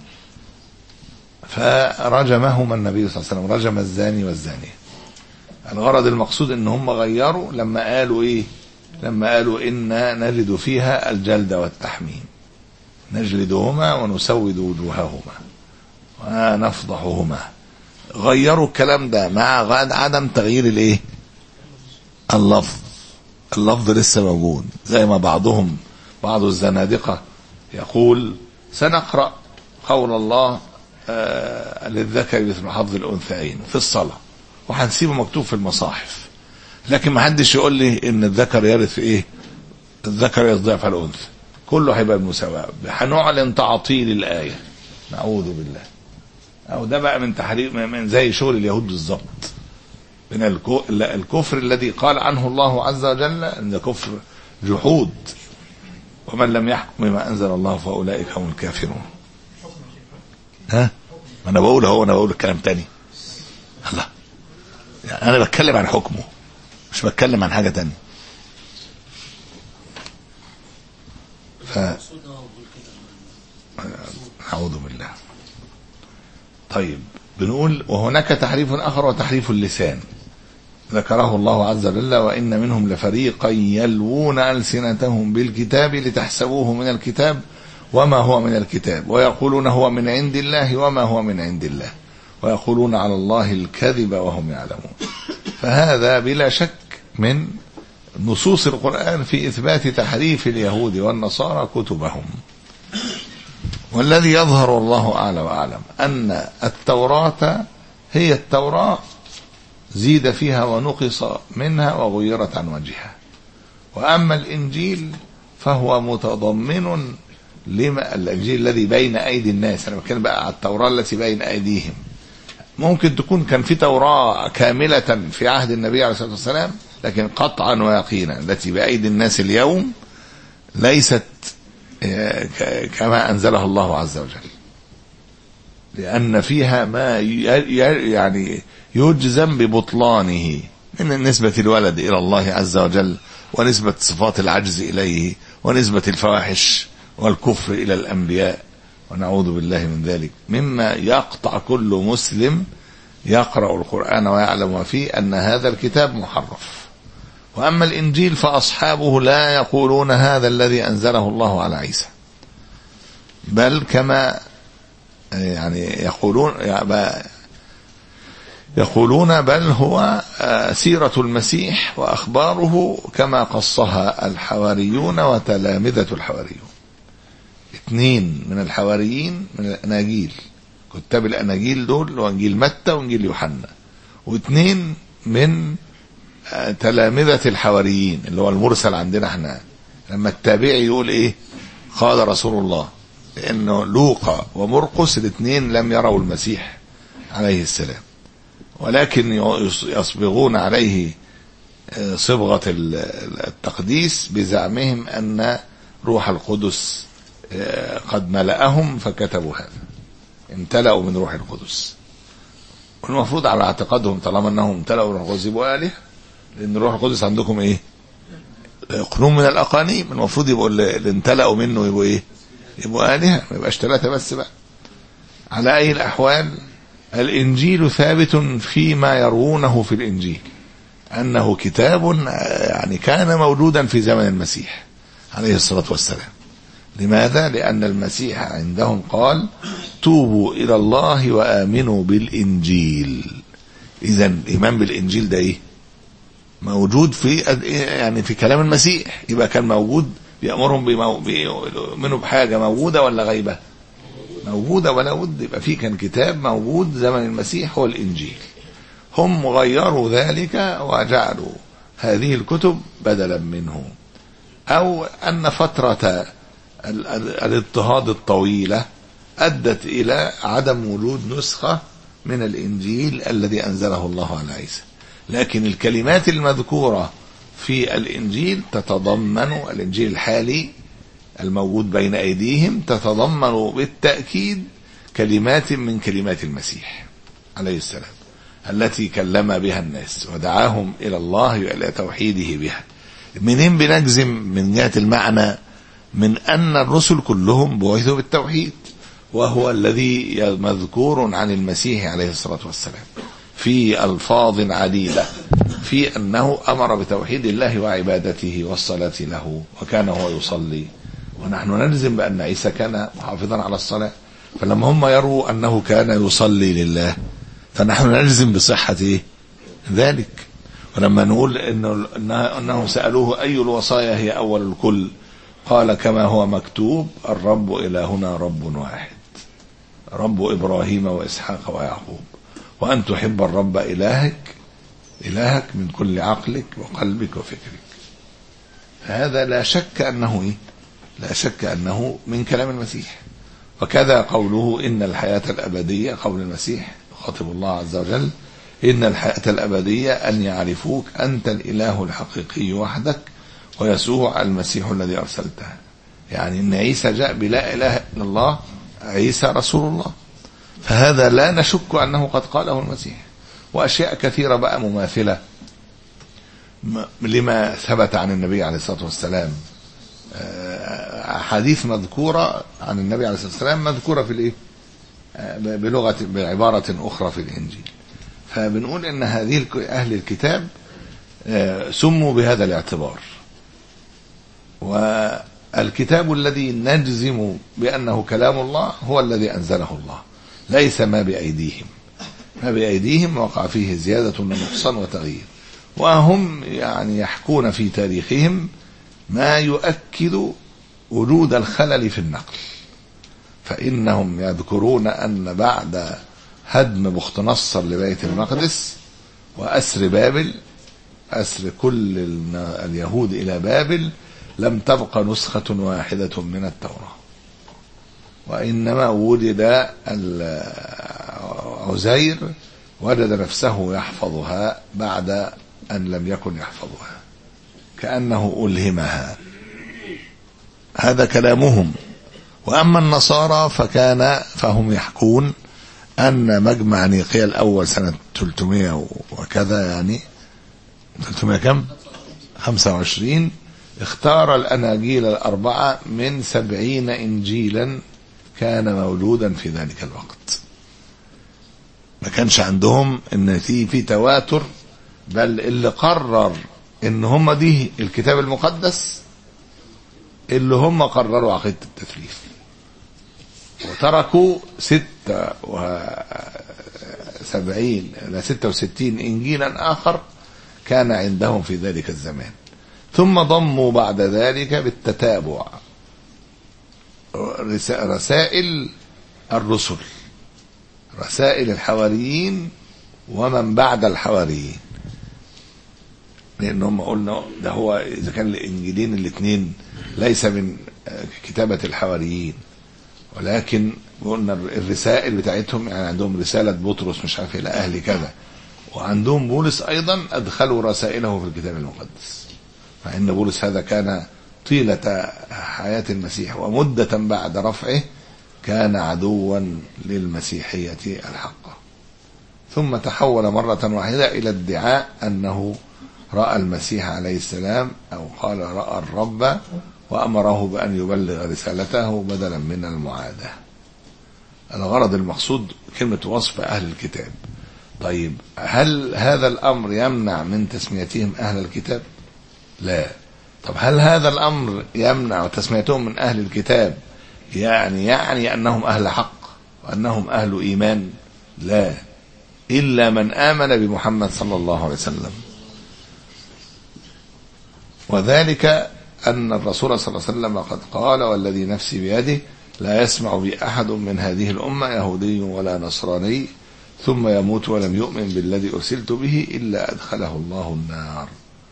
فرجمهما النبي صلى الله عليه وسلم، رجم الزاني والزانية. الغرض المقصود ان هم غيروا لما قالوا ايه؟ لما قالوا إنا نجد فيها الجلد والتحميم، نجلدهما ونسود وجوههما ونفضحهما. غيروا الكلام ده مع عدم تغيير الايه؟ اللفظ. اللفظ لسه موجود، زي ما بعضهم بعض الزنادقة يقول: سنقرأ قول الله آه للذكر مثل حظ الأنثيين في الصلاة، وهنسيبه مكتوب في المصاحف، لكن ما حدش يقول لي ان الذكر يرث ايه؟ الذكر يرث ضعف الأنثى، كله هيبقى بالمساواة. هنعلن تعطيل الآية، نعوذ بالله. أو ده بقى من تحريف، من زي شغل اليهود بالظبط، من الكفر الذي قال عنه الله عز وجل ان كفر جحود، ومن لم يحكم بما أنزل الله فأولئك هم الكافرون. ها؟ أنا بقول هو أنا بقول الكلام تاني. الله، يعني أنا بتكلم عن حكمه، مش بتكلم عن حاجة تانية. ف أعوذ بالله. طيب، بنقول وهناك تحريف آخر وتحريف اللسان ذكره الله عز وجل: وإن منهم لفريقا يلوون ألسنتهم بالكتاب لتحسبوه من الكتاب وما هو من الكتاب ويقولون هو من عند الله وما هو من عند الله ويقولون على الله الكذب وهم يعلمون. فهذا بلا شك من نصوص القرآن في إثبات تحريف اليهود والنصارى كتبهم. والذي يظهر الله أعلى وأعلم أن التوراة هي التوراة زيد فيها ونقص منها وغيرت عن وجهها. وأما الإنجيل فهو متضمن لما الإنجيل الذي بين أيدي الناس. أنا بتكلم بقى على التوراة التي بين أيديهم. ممكن تكون كان في توراة كاملة في عهد النبي عليه الصلاة والسلام، لكن قطعا ويقينا التي بأيدي الناس اليوم ليست كما أنزلها الله عز وجل، لأن فيها ما يعني يجزم ببطلانه من نسبة الولد إلى الله عز وجل، ونسبة صفات العجز إليه، ونسبة الفواحش والكفر إلى الأنبياء، ونعوذ بالله من ذلك، مما يقطع كل مسلم يقرأ القرآن ويعلم ما فيه أن هذا الكتاب محرف. وأما الإنجيل فأصحابه لا يقولون هذا الذي أنزله الله على عيسى، بل كما يعني يقولون يقولون بل هو سيرة المسيح وأخباره كما قصها الحواريون وتلامذة الحواريون. اثنين من الحواريين من الأناجيل، كتاب الأناجيل دول وانجيل متى وانجيل يوحنا، واثنين من تلامذة الحواريين اللي هو المرسل عندنا احنا. لما التابعي يقول ايه قال رسول الله، لأنه لوقا ومرقس الاثنين لم يروا المسيح عليه السلام، ولكن يصبغون عليه صبغة التقديس بزعمهم أن روح القدس قد ملأهم فكتبوا هذا، امتلأوا من روح القدس. والمفروض على اعتقادهم طالما أنهم امتلأوا روح القدس يبقوا آله، لأن روح القدس عندكم إيه قانون من الأقانيم، المفروض يبقوا اللي امتلأوا منه يبقوا إيه يبقوا آلهة، ما يبقاش ثلاثة بس بقى. على أي الأحوال الإنجيل ثابت فيما يروونه في الإنجيل أنه كتاب يعني كان موجودا في زمن المسيح عليه الصلاة والسلام. لماذا؟ لأن المسيح عندهم قال توبوا إلى الله وآمنوا بالإنجيل. إذا الإيمان بالإنجيل ده إيه موجود في يعني في كلام المسيح، يبقى كان موجود بيأمرهم بيؤمنوا بحاجة موجودة ولا غيبة؟ موجودة ولا بد يبقى في كان كتاب موجود زمن المسيح هو الإنجيل. هم غيروا ذلك وجعلوا هذه الكتب بدلا منه، أو أن فترة الاضطهاد الطويلة أدت إلى عدم وجود نسخة من الإنجيل الذي أنزله الله على عيسى. لكن الكلمات المذكورة في الإنجيل تتضمن الإنجيل الحالي الموجود بين أيديهم تتضمن بالتأكيد كلمات من كلمات المسيح عليه السلام التي كلم بها الناس ودعاهم إلى الله إلى توحيده بها. منين بنجزم من جهة المعنى؟ من أن الرسل كلهم بعثوا بالتوحيد، وهو الذي مذكور عن المسيح عليه الصلاة والسلام في ألفاظ عديدة في أنه أمر بتوحيد الله وعبادته والصلاة له، وكان هو يصلي، ونحن نلزم بأن عيسى كان محافظا على الصلاة. فلما هم يروا أنه كان يصلي لله فنحن نلزم بصحة ذلك. ولما نقول إنه, إنه سألوه أي الوصايا هي أول الكل، قال كما هو مكتوب الرب إلهنا رب واحد، رب إبراهيم وإسحاق ويعقوب، وأن تحب الرب إلهك إلهك من كل عقلك وقلبك وفكرك. هذا لا شك أنه إيه؟ لا شك أنه من كلام المسيح. وكذا قوله إن الحياة الأبدية، قول المسيح خاطب الله عز وجل، إن الحياة الأبدية أن يعرفوك أنت الإله الحقيقي وحدك ويسوع المسيح الذي أرسلته. يعني إن عيسى جاء بلا إله إلا الله، عيسى رسول الله، فهذا لا نشك أنه قد قاله المسيح. وأشياء كثيرة بقى مماثلة لما ثبت عن النبي عليه الصلاة والسلام، حديث مذكورة عن النبي عليه الصلاة والسلام مذكورة في الإيه بلغة بعبارة أخرى في الإنجيل. فبنقول إن هذه أهل الكتاب سموا بهذا الاعتبار. والكتاب الذي نجزم بأنه كلام الله هو الذي أنزله الله، ليس ما بأيديهم. ما بأيديهم وقع فيه زيادة ونقصان وتغيير، وهم يعني يحكون في تاريخهم ما يؤكد وجود الخلل في النقل. فإنهم يذكرون أن بعد هدم بختنصر لبيت المقدس وأسر بابل، أسر كل اليهود إلى بابل، لم تبق نسخة واحدة من التوراة، وإنما وجد عزير وجد نفسه يحفظها بعد أن لم يكن يحفظها، كأنه ألهمها. هذا كلامهم. وأما النصارى فكان فهم يحكون أن مجمع نيقيا الأول سنة ثلاثمائة وكذا، يعني ثلاثمائة كم؟ خمسة وعشرين، اختار الأناجيل الأربعة من سبعين إنجيلا كان موجودا في ذلك الوقت. ما كانش عندهم ان في في تواتر، بل اللي قرر ان هم دي الكتاب المقدس اللي هم قرروا عقيدة التثليث، وتركوا ستة وسبعين لا ستة وستين إنجيلا آخر كان عندهم في ذلك الزمان. ثم ضموا بعد ذلك بالتتابع رسائل الرسل، رسائل الحواريين ومن بعد الحواريين، لأنهم قلنا ده هو إذا كان الإنجيلين الاثنين ليس من كتابة الحواريين، ولكن قلنا الرسائل بتاعتهم، يعني عندهم رسالة بطرس مش عارف إلى أهل كذا، وعندهم بولس أيضا أدخلوا رسائله في الكتاب المقدس، مع أن بولس هذا كان طيلة حياة المسيح ومدة بعد رفعه كان عدوا للمسيحية الحقة، ثم تحول مرة واحدة إلى ادعاء أنه رأى المسيح عليه السلام، أو قال رأى الرب وأمره بأن يبلغ رسالته بدلا من المعاداة. الغرض المقصود كلمة وصف أهل الكتاب. طيب هل هذا الأمر يمنع من تسميتهم أهل الكتاب؟ لا. طب هل هذا الأمر يمنع تسميتهم من أهل الكتاب يعني يعني أنهم أهل حق وأنهم أهل إيمان؟ لا، إلا من آمن بمحمد صلى الله عليه وسلم. وذلك أن الرسول صلى الله عليه وسلم قد قال والذي نفسي بيده لا يسمع بي أحد من هذه الأمة يهودي ولا نصراني ثم يموت ولم يؤمن بالذي أرسلت به إلا أدخله الله النار.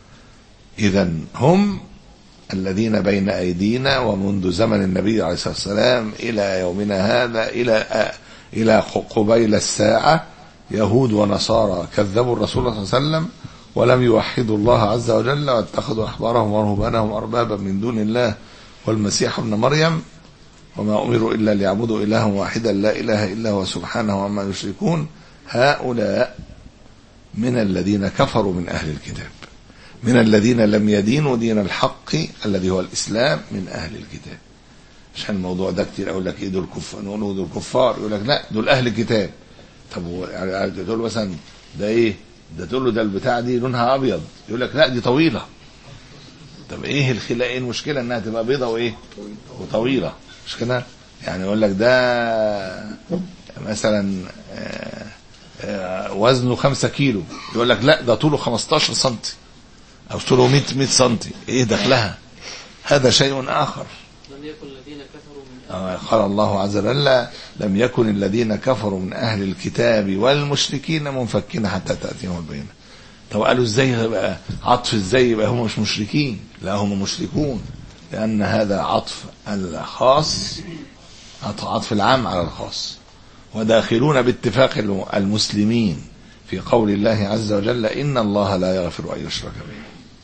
إذن هم الذين بين أيدينا ومنذ زمن النبي عليه الصلاة والسلام إلى يومنا هذا، إلى إلى قبيل الساعة، يهود ونصارى كذبوا الرسول صلى الله عليه وسلم ولم يوحدوا الله عز وجل، واتخذوا أحبارهم ورهبانهم أربابا من دون الله والمسيح ابن مريم، وما أمروا إلا ليعبدوا إلها واحدا لا إله إلا هو سبحانه عما يشركون. هؤلاء من الذين كفروا من أهل الكتاب، من الذين لم يدينوا دين الحق الذي هو الإسلام من أهل الكتاب. عشان الموضوع ده كتير أقول لك إيه دول كفار، نقول دول كفار، يقول لك لا دول أهل الكتاب. طب تقول له مثلا ده إيه ده، تقول له ده البتاع دي لونها أبيض، يقول لك لا دي طويلة. طب إيه الخلاف، إيه المشكلة إنها تبقى بيضة وإيه وطويلة؟ مش كده يعني؟ يقول لك ده مثلا آآ آآ وزنه خمسة كيلو، يقول لك لا ده طوله خمستاشر سنتي أو طوله مية مية سنتي، إيه دخلها؟ هذا شيء آخر. لم يكن الذين كفروا من آه قال الله عز وجل لم يكن الذين كفروا من أهل الكتاب والمشركين منفكين حتى تأتيهم البينة. طب قالوا إزاي يبقى عطف، إزاي يبقى هم مش مشركين؟ لا هم مشركون، لأن هذا عطف الخاص، عطف العام على الخاص، وداخلون باتفاق المسلمين في قول الله عز وجل إن الله لا يغفر أن يشرك به.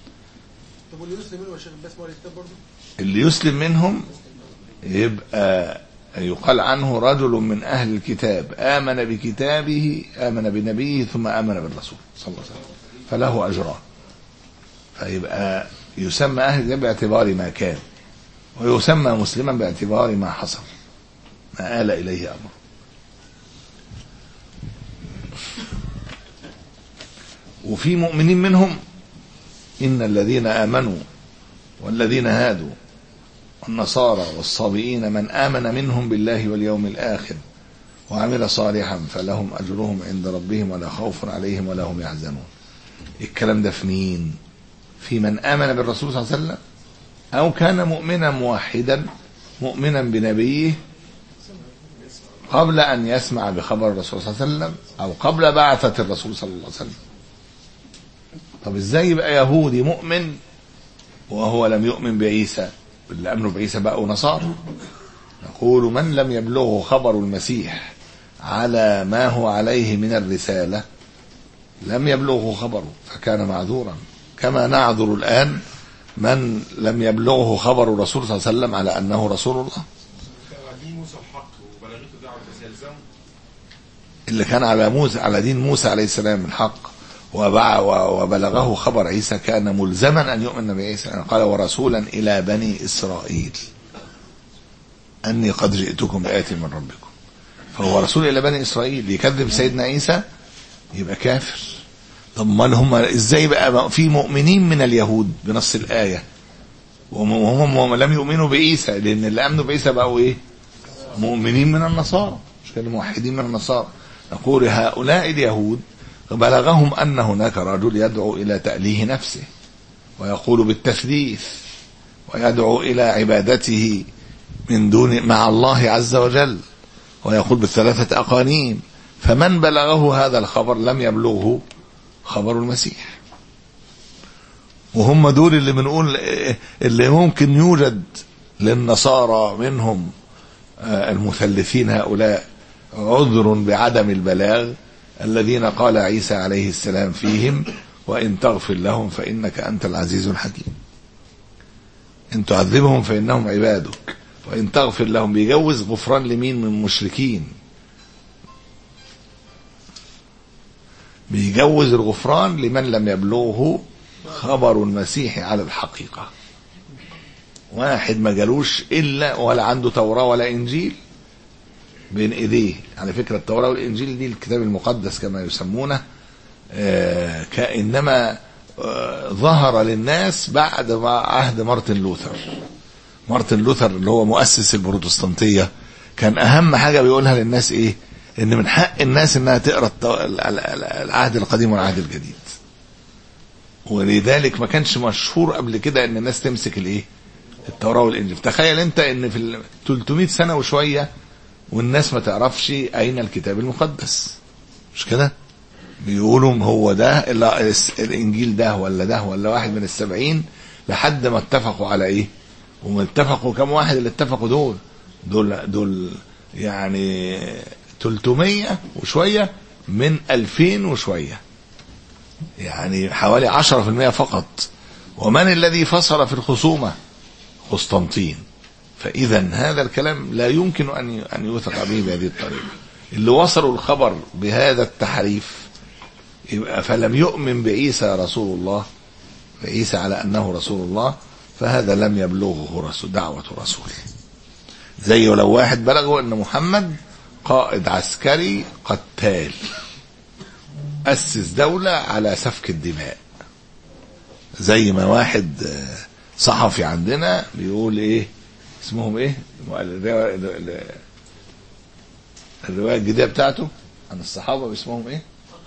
طب واللي يسلم منهم يا شيخ بس الكتاب برضه؟ اللي يسلم منهم يبقى يقال عنه رجل من أهل الكتاب آمن بكتابه، آمن بنبيه ثم آمن بالرسول صلى الله عليه وسلم، فله أجران. فيبقى يسمى أهل الكتاب باعتبار ما كان، ويسمى مسلما باعتبار ما حصل، ما آل إليه أمر. وفي مؤمنين منهم إن الذين آمنوا والذين هادوا والنصارى والصابئين من آمن منهم بالله واليوم الآخر وعمل صالحا فلهم أجرهم عند ربهم ولا خوف عليهم ولا هم يحزنون. الكلام ده في مين؟ في من آمن بالرسول صلى الله عليه وسلم أو كان مؤمنا موحدا مؤمنا بنبيه قبل أن يسمع بخبر الرسول صلى الله عليه وسلم أو قبل بعثة الرسول صلى الله عليه وسلم. طب ازاي يبقى يهودي مؤمن وهو لم يؤمن بعيسى؟ اللي امنوا بعيسى بقوا نصارى. نقول من لم يبلغه خبر المسيح على ما هو عليه من الرسالة لم يبلغه خبره فكان معذورا، كما نعذر الآن من لم يبلغه خبر الرسول صلى الله عليه وسلم على أنه رسول الله. دين موسى الحق وبلغته دعوة يلزم اللي كان على موسى على دين موسى عليه السلام الحق وبلغه خبر عيسى كان ملزما أن يؤمن بعيسى. قال ورسولا إلى بني إسرائيل أني قد جئتكم بآية من ربكم. فهو رسول إلى بني إسرائيل. يكذب سيدنا عيسى يبقى كافر. طب ما هم ازاي بقى في مؤمنين من اليهود بنص الآية وهم لم يؤمنوا بعيسى؟ لأن اللي آمنوا بعيسى بقوا إيه؟ مؤمنين من النصارى، مش كانوا موحدين من النصارى. نقول هؤلاء اليهود بلغهم أن هناك رجل يدعو إلى تأليه نفسه ويقول بالتثليث ويدعو إلى عبادته من دون مع الله عز وجل ويقول بالثلاثة أقانيم. فمن بلغه هذا الخبر لم يبلغه خبر المسيح. وهم دول اللي بنقول اللي ممكن يوجد للنصارى منهم المثلثين هؤلاء عذر بعدم البلاغ الذين قال عيسى عليه السلام فيهم وإن تغفر لهم فإنك أنت العزيز الحكيم. إن تعذبهم فإنهم عبادك وإن تغفر لهم. بيجوز غفران لمين؟ من مشركين. بيجوز الغفران لمن لم يبلغه خبر المسيح على الحقيقة. واحد ما جالوش إلا ولا عنده توراة ولا إنجيل بين إيديه. على فكرة التوراة والإنجيل دي الكتاب المقدس كما يسمونه، آه كإنما آه ظهر للناس بعد ما عهد مارتن لوثر. مارتن لوثر اللي هو مؤسس البروتستانتية كان أهم حاجة بيقولها للناس إيه؟ إن من حق الناس إنها تقرأ العهد القديم والعهد الجديد. ولذلك ما كانش مشهور قبل كده إن الناس تمسك الإيه؟ التوراة والإنجيل. تخيل أنت إن في ثلاثمائة سنة وشوية والناس ما تعرفش أين الكتاب المقدس، مش كده؟ بيقولوا هو ده الإنجيل ده ولا ده ولا واحد من السبعين، لحد ما اتفقوا على إيه؟ وما اتفقوا كم واحد اللي اتفقوا دول؟ دول دول يعني ثلاثمائة وشوية من ألفين وشوية، يعني حوالي عشرة في المئة فقط. ومن الذي فصل في الخصومة؟ قسطنطين. فإذا هذا الكلام لا يمكن أن أن يوثق به بهذه الطريقة. اللي وصلوا الخبر بهذا التحريف يبقى فلم يؤمن بعيسى رسول الله، بعيسى على أنه رسول الله، فهذا لم يبلغه رسول دعوة رسول. زي لو واحد بلغه أن محمد قائد عسكري قتال أسس دولة على سفك الدماء، زي ما واحد صحفي عندنا بيقول ايه اسمهم ايه الرواية الجديدة بتاعته عن الصحابة اسمهم ايه؟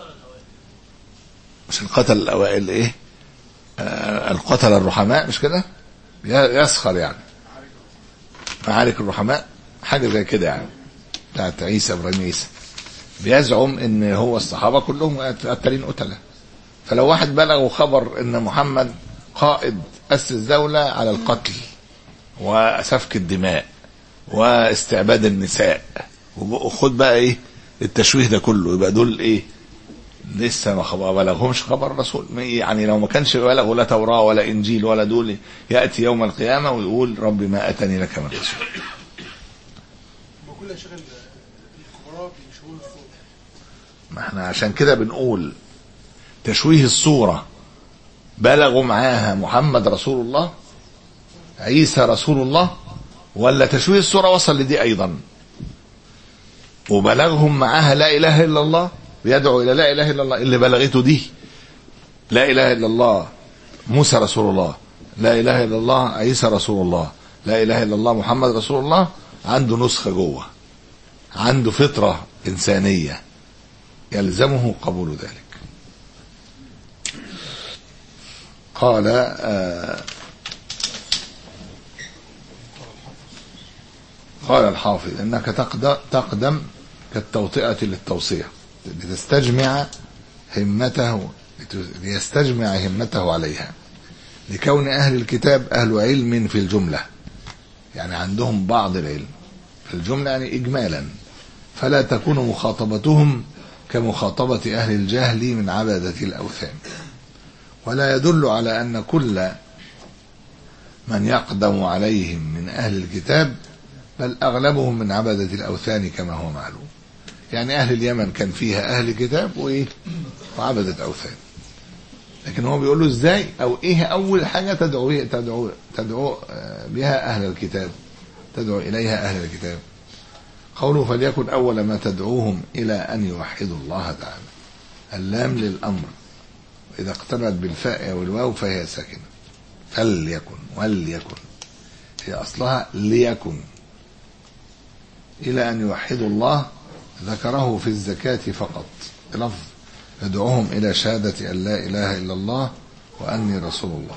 مش القتل الاوائل، ايه آه القتل الرحماء، مش كده؟ يسخر يعني معارك الرحماء، حاجة زي كده يعني بتاعت عيسى ابراهيم عيسى. بيزعم ان هو الصحابة كلهم قتلين قتلة. فلو واحد بلغه خبر ان محمد قائد أسس دولة على القتل وسفك الدماء واستعباد النساء، وخد بقى ايه التشويه ده كله، يبقى دول ايه لسه ما بلغهمش خبر الرسول. يعني لو ما كانش بلغوا لا توراة ولا انجيل ولا دول، يأتي يوم القيامة ويقول رب ما أتني لك من رسول. ما احنا عشان كده بنقول تشويه الصورة بلغوا معاها محمد رسول الله، عيسى رسول الله، ولا تشويه الصورة وصل لدي أيضا وبلغهم معاها لا إله إلا الله، بيدعو إلى لا إله إلا الله. اللي بلغته دي لا إله إلا الله موسى رسول الله، لا إله إلا الله عيسى رسول الله، لا إله إلا الله محمد رسول الله، عنده نسخة جوه، عنده فطرة إنسانية يلزمه قبول ذلك. قال آه قال الحافظ انك تقدم كالتوطئة للتوصية، لتستجمع همته ليستجمع همته عليها، لكون أهل الكتاب أهل علم في الجملة، يعني عندهم بعض العلم في الجملة يعني إجمالا، فلا تكون مخاطبتهم كمخاطبة أهل الجهل من عبادة الأوثان. ولا يدل على أن كل من يقدم عليهم من أهل الكتاب، بل أغلبهم من عبادة الأوثان كما هو معلوم. يعني أهل اليمن كان فيها أهل كتاب وإيه وعبدة أوثان، لكن هو بيقول له إزاي أو إيه أول حاجة تدعو تدعو تدعو بها أهل الكتاب، تدعو إليها أهل الكتاب. قوله فليكن أول ما تدعوهم إلى أن يوحدوا الله تعالى، اللام للأمر، وإذا اقترنت بالفاء والواو فهي ساكنة. فليكن وليكن هي أصلها ليكن، إلى أن يوحدوا الله ذكره في الزكاة فقط بلفظ يدعوهم إلى شهادة أن لا إله إلا الله وأني رسول الله.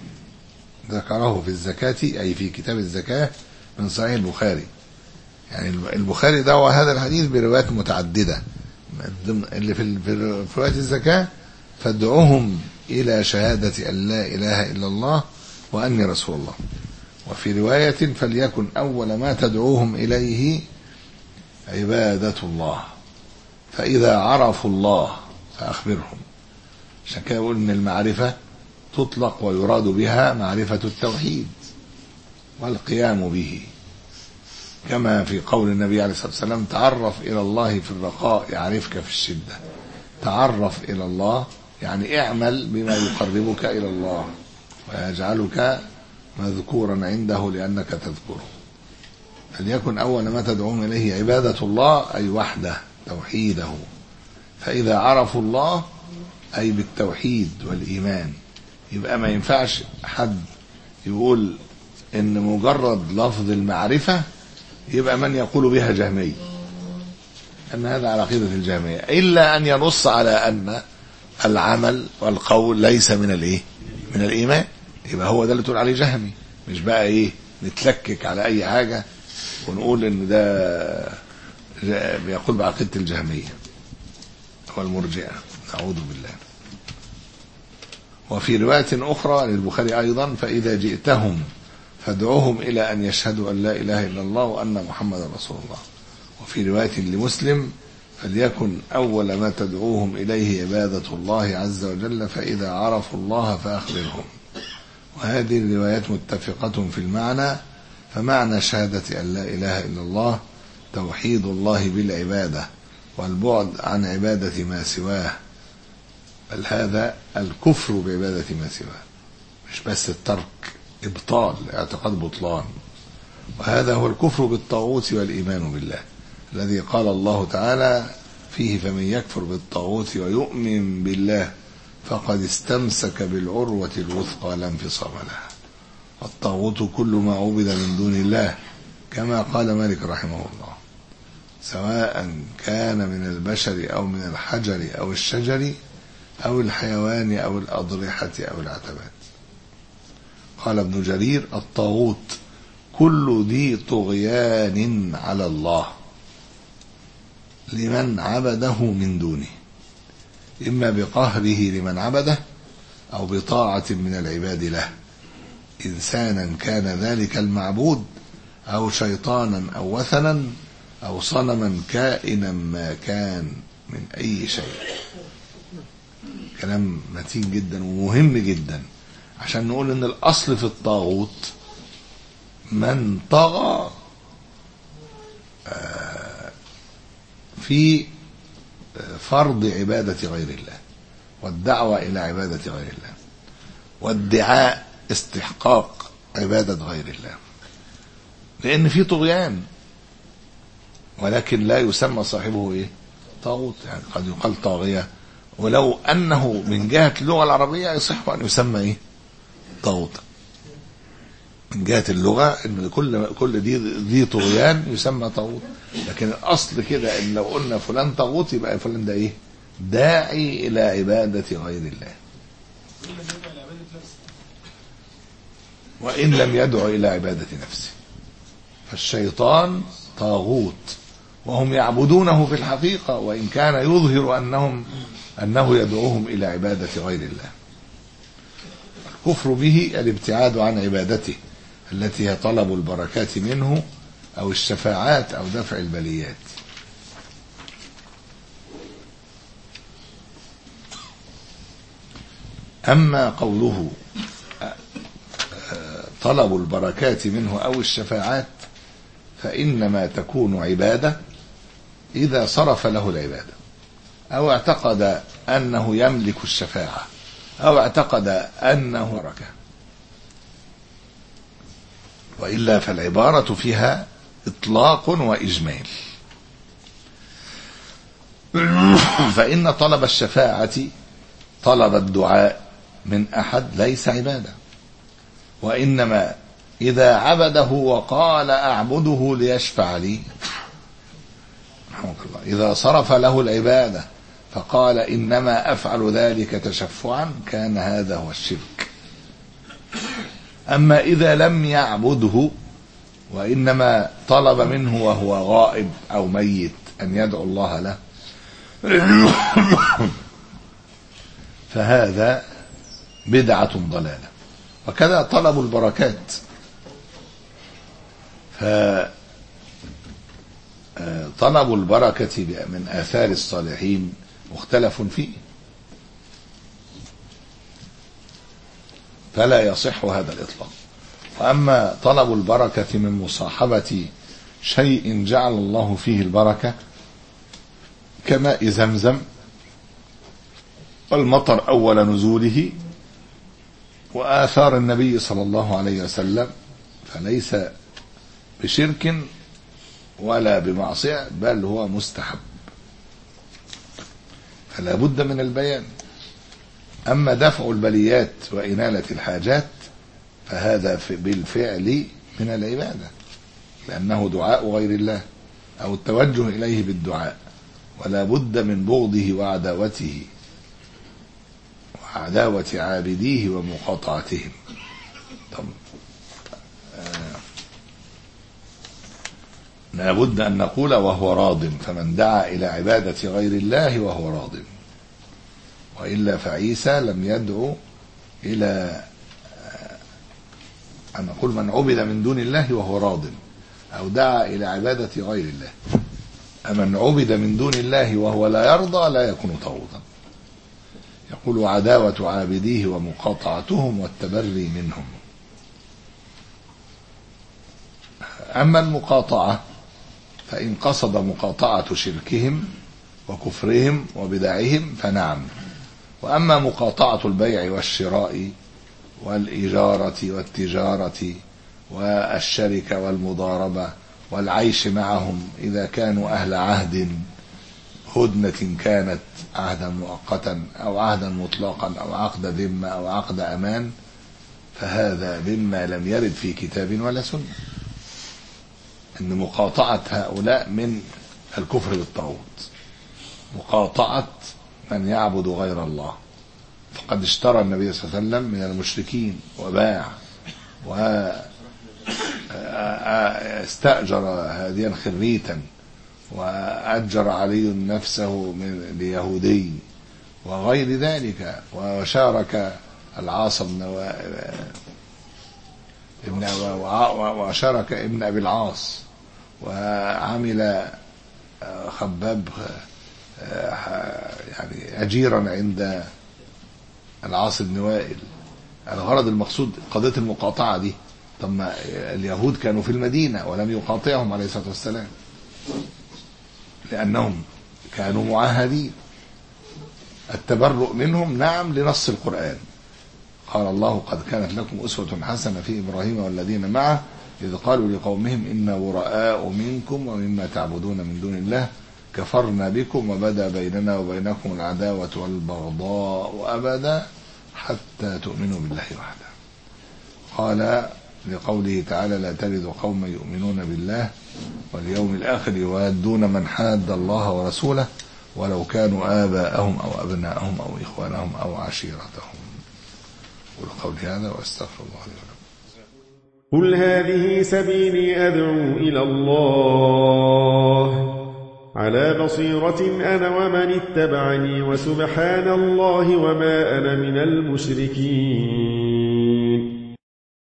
ذكره في الزكاة أي في كتاب الزكاة من صحيح البخاري. يعني البخاري دعوى هذا الحديث بروايات متعددة، اللي في رواية الزكاة فادعوهم إلى شهادة أن لا إله إلا الله وأني رسول الله. وفي رواية فليكن أول ما تدعوهم إليه عبادة الله، فإذا عرفوا الله فأخبرهم. عشان كده يقول إن المعرفة تطلق ويراد بها معرفة التوحيد والقيام به، كما في قول النبي عليه الصلاة والسلام تعرف إلى الله في الرخاء يعرفك في الشدة. تعرف إلى الله يعني اعمل بما يقربك إلى الله ويجعلك مذكورا عنده لأنك تذكره. فليكن أول ما تدعوهم إليه عبادة الله أي وحده توحيده، فإذا عرفوا الله أي بالتوحيد والإيمان. يبقى ما ينفعش حد يقول إن مجرد لفظ المعرفة يبقى من يقول بها جهمي، أن هذا على عقيدة الجهمية، إلا أن ينص على أن العمل والقول ليس من الإيه من الإيمان، يبقى هو ده اللي تقول عليه جهمي. مش بقى إيه نتلكك على أي حاجة ونقول إن ده بيقول بعقيدة الجهمية والمرجئة، نعوذ بالله. وفي رواية أخرى للبخاري أيضا فإذا جئتهم فادعوهم إلى أن يشهدوا أن لا إله إلا الله وأن محمد رسول الله. وفي رواية لمسلم فليكن أول ما تدعوهم إليه عبادة الله عز وجل فإذا عرفوا الله فأخبرهم. وهذه الروايات متفقة في المعنى، فمعنى شهادة أن لا إله إلا الله توحيد الله بالعبادة والبعد عن عبادة ما سواه، بل هذا الكفر بعبادة ما سواه، مش بس الترك، إبطال اعتقاد بطلان. وهذا هو الكفر بالطاغوت والإيمان بالله الذي قال الله تعالى فيه فمن يكفر بالطاغوت ويؤمن بالله فقد استمسك بالعروة الوثقى لا انفصام لها. الطاغوت كل ما عبد من دون الله، كما قال مالك رحمه الله، سواء كان من البشر أو من الحجر أو الشجر أو الحيوان أو الأضرحة أو العتبات. قال ابن جرير الطاغوت كل ذي طغيان على الله لمن عبده من دونه، إما بقهره لمن عبده أو بطاعة من العباد له، إنسانا كان ذلك المعبود أو شيطانا أو وثنا أو صنما كائنا ما كان من أي شيء. كلام متين جدا ومهم جدا عشان نقول ان الاصل في الطاغوت من طغى في فرض عبادة غير الله والدعوة الى عبادة غير الله وادعاء استحقاق عبادة غير الله، لان في طغيان، ولكن لا يسمى صاحبه ايه طاغوت. يعني قد يقال طاغية، ولو انه من جهة اللغة العربية يصح ان يسمى ايه طاغوت من جهة اللغة، ان كل كل دي ذي طغيان يسمى طاغوت. لكن الاصل كده ان لو قلنا فلان طاغوت يبقى فلان ده ايه داعي الى عبادة غير الله، وان لم يدعو الى عبادة نفسه. فالشيطان طاغوت وهم يعبدونه في الحقيقة، وإن كان يظهر أنهم أنه يدعوهم إلى عبادة غير الله. الكفر به الابتعاد عن عبادته التي هي طلب البركات منه أو الشفاعات أو دفع البليات. أما قوله طلب البركات منه أو الشفاعات فإنما تكون عبادة إذا صرف له العبادة، أو اعتقد أنه يملك الشفاعة، أو اعتقد أنه بركة، وإلا فالعبارة فيها إطلاق وإجمال. فإن طلب الشفاعة طلب الدعاء من أحد ليس عبادة، وإنما إذا عبده وقال أعبده ليشفع لي، رحمك الله، إذا صرف له العبادة فقال إنما أفعل ذلك تشفعا كان هذا هو الشرك. أما إذا لم يعبده وإنما طلب منه وهو غائب أو ميت أن يدعو الله له فهذا بدعة ضلالة. وكذا طلب البركات، فطلب البركة من آثار الصالحين مختلف فيه، فلا يصح هذا الإطلاق. وأما طلب البركة من مصاحبة شيء جعل الله فيه البركة كماء زمزم والمطر أول نزوله وآثار النبي صلى الله عليه وسلم، فليس بشرك ولا بمعصية، بل هو مستحب، فلا بد من البيان. أما دفع البليات وإنالة الحاجات فهذا بالفعل من العبادة، لأنه دعاء غير الله أو التوجه إليه بالدعاء، ولا بد من بغضه وعداوته وعداوة عابديه ومقاطعتهم. طب لا بد أن نقول وهو راض، فمن دعا إلى عبادة غير الله وهو راض، وإلا فعيسى لم يدعو إلى أن نقول من عبد من دون الله وهو راض، أو دعا إلى عبادة غير الله. أمن عبد من دون الله وهو لا يرضى لا يكون طاغوتا. يقول عداوة عابديه ومقاطعتهم والتبري منهم. أما المقاطعة فإن قصد مقاطعة شركهم وكفرهم وبدعهم فنعم. وأما مقاطعة البيع والشراء والإجارة والتجارة والشركة والمضاربة والعيش معهم إذا كانوا أهل عهد، هدنة كانت عهدا مؤقتا أو عهدا مطلقا أو عقد ذمة أو عقد أمان، فهذا مما لم يرد في كتاب ولا سنة، أن مقاطعة هؤلاء من الكفر بالطاغوت، مقاطعة من يعبد غير الله. فقد اشترى النبي صلى الله عليه وسلم من المشركين وباع واستأجر هاديا خريتا، وأجر علي نفسه من ليهودي وغير ذلك، وشارك العاص بن ابن وشارك ابن أبي العاص، وعمل خباب يعني أجيرا عند العاص بن وائل. الغرض المقصود قضية المقاطعة دي. طب ما اليهود كانوا في المدينة ولم يقاطعهم عليه الصلاة والسلام لأنهم كانوا معاهدين. التبرؤ منهم نعم لنص القرآن، قال الله قد كانت لكم أسوة حسنة في إبراهيم والذين معه إذ قالوا لقومهم إنا براء منكم ومما تعبدون من دون الله كفرنا بكم وبدا بيننا وبينكم العداوة والبغضاء أبدا حتى تؤمنوا بالله وحده. قال لقوله تعالى لا تجد قوما يؤمنون بالله واليوم الآخر يوادون من حاد الله ورسوله ولو كانوا آباءهم أو أبناءهم أو إخوانهم أو عشيرتهم. والقول هذا واستغفر الله لي ولكم. قل هذه سبيلي أدعو إلى الله على بصيرة أنا ومن اتبعني وسبحان الله وما أنا من المشركين.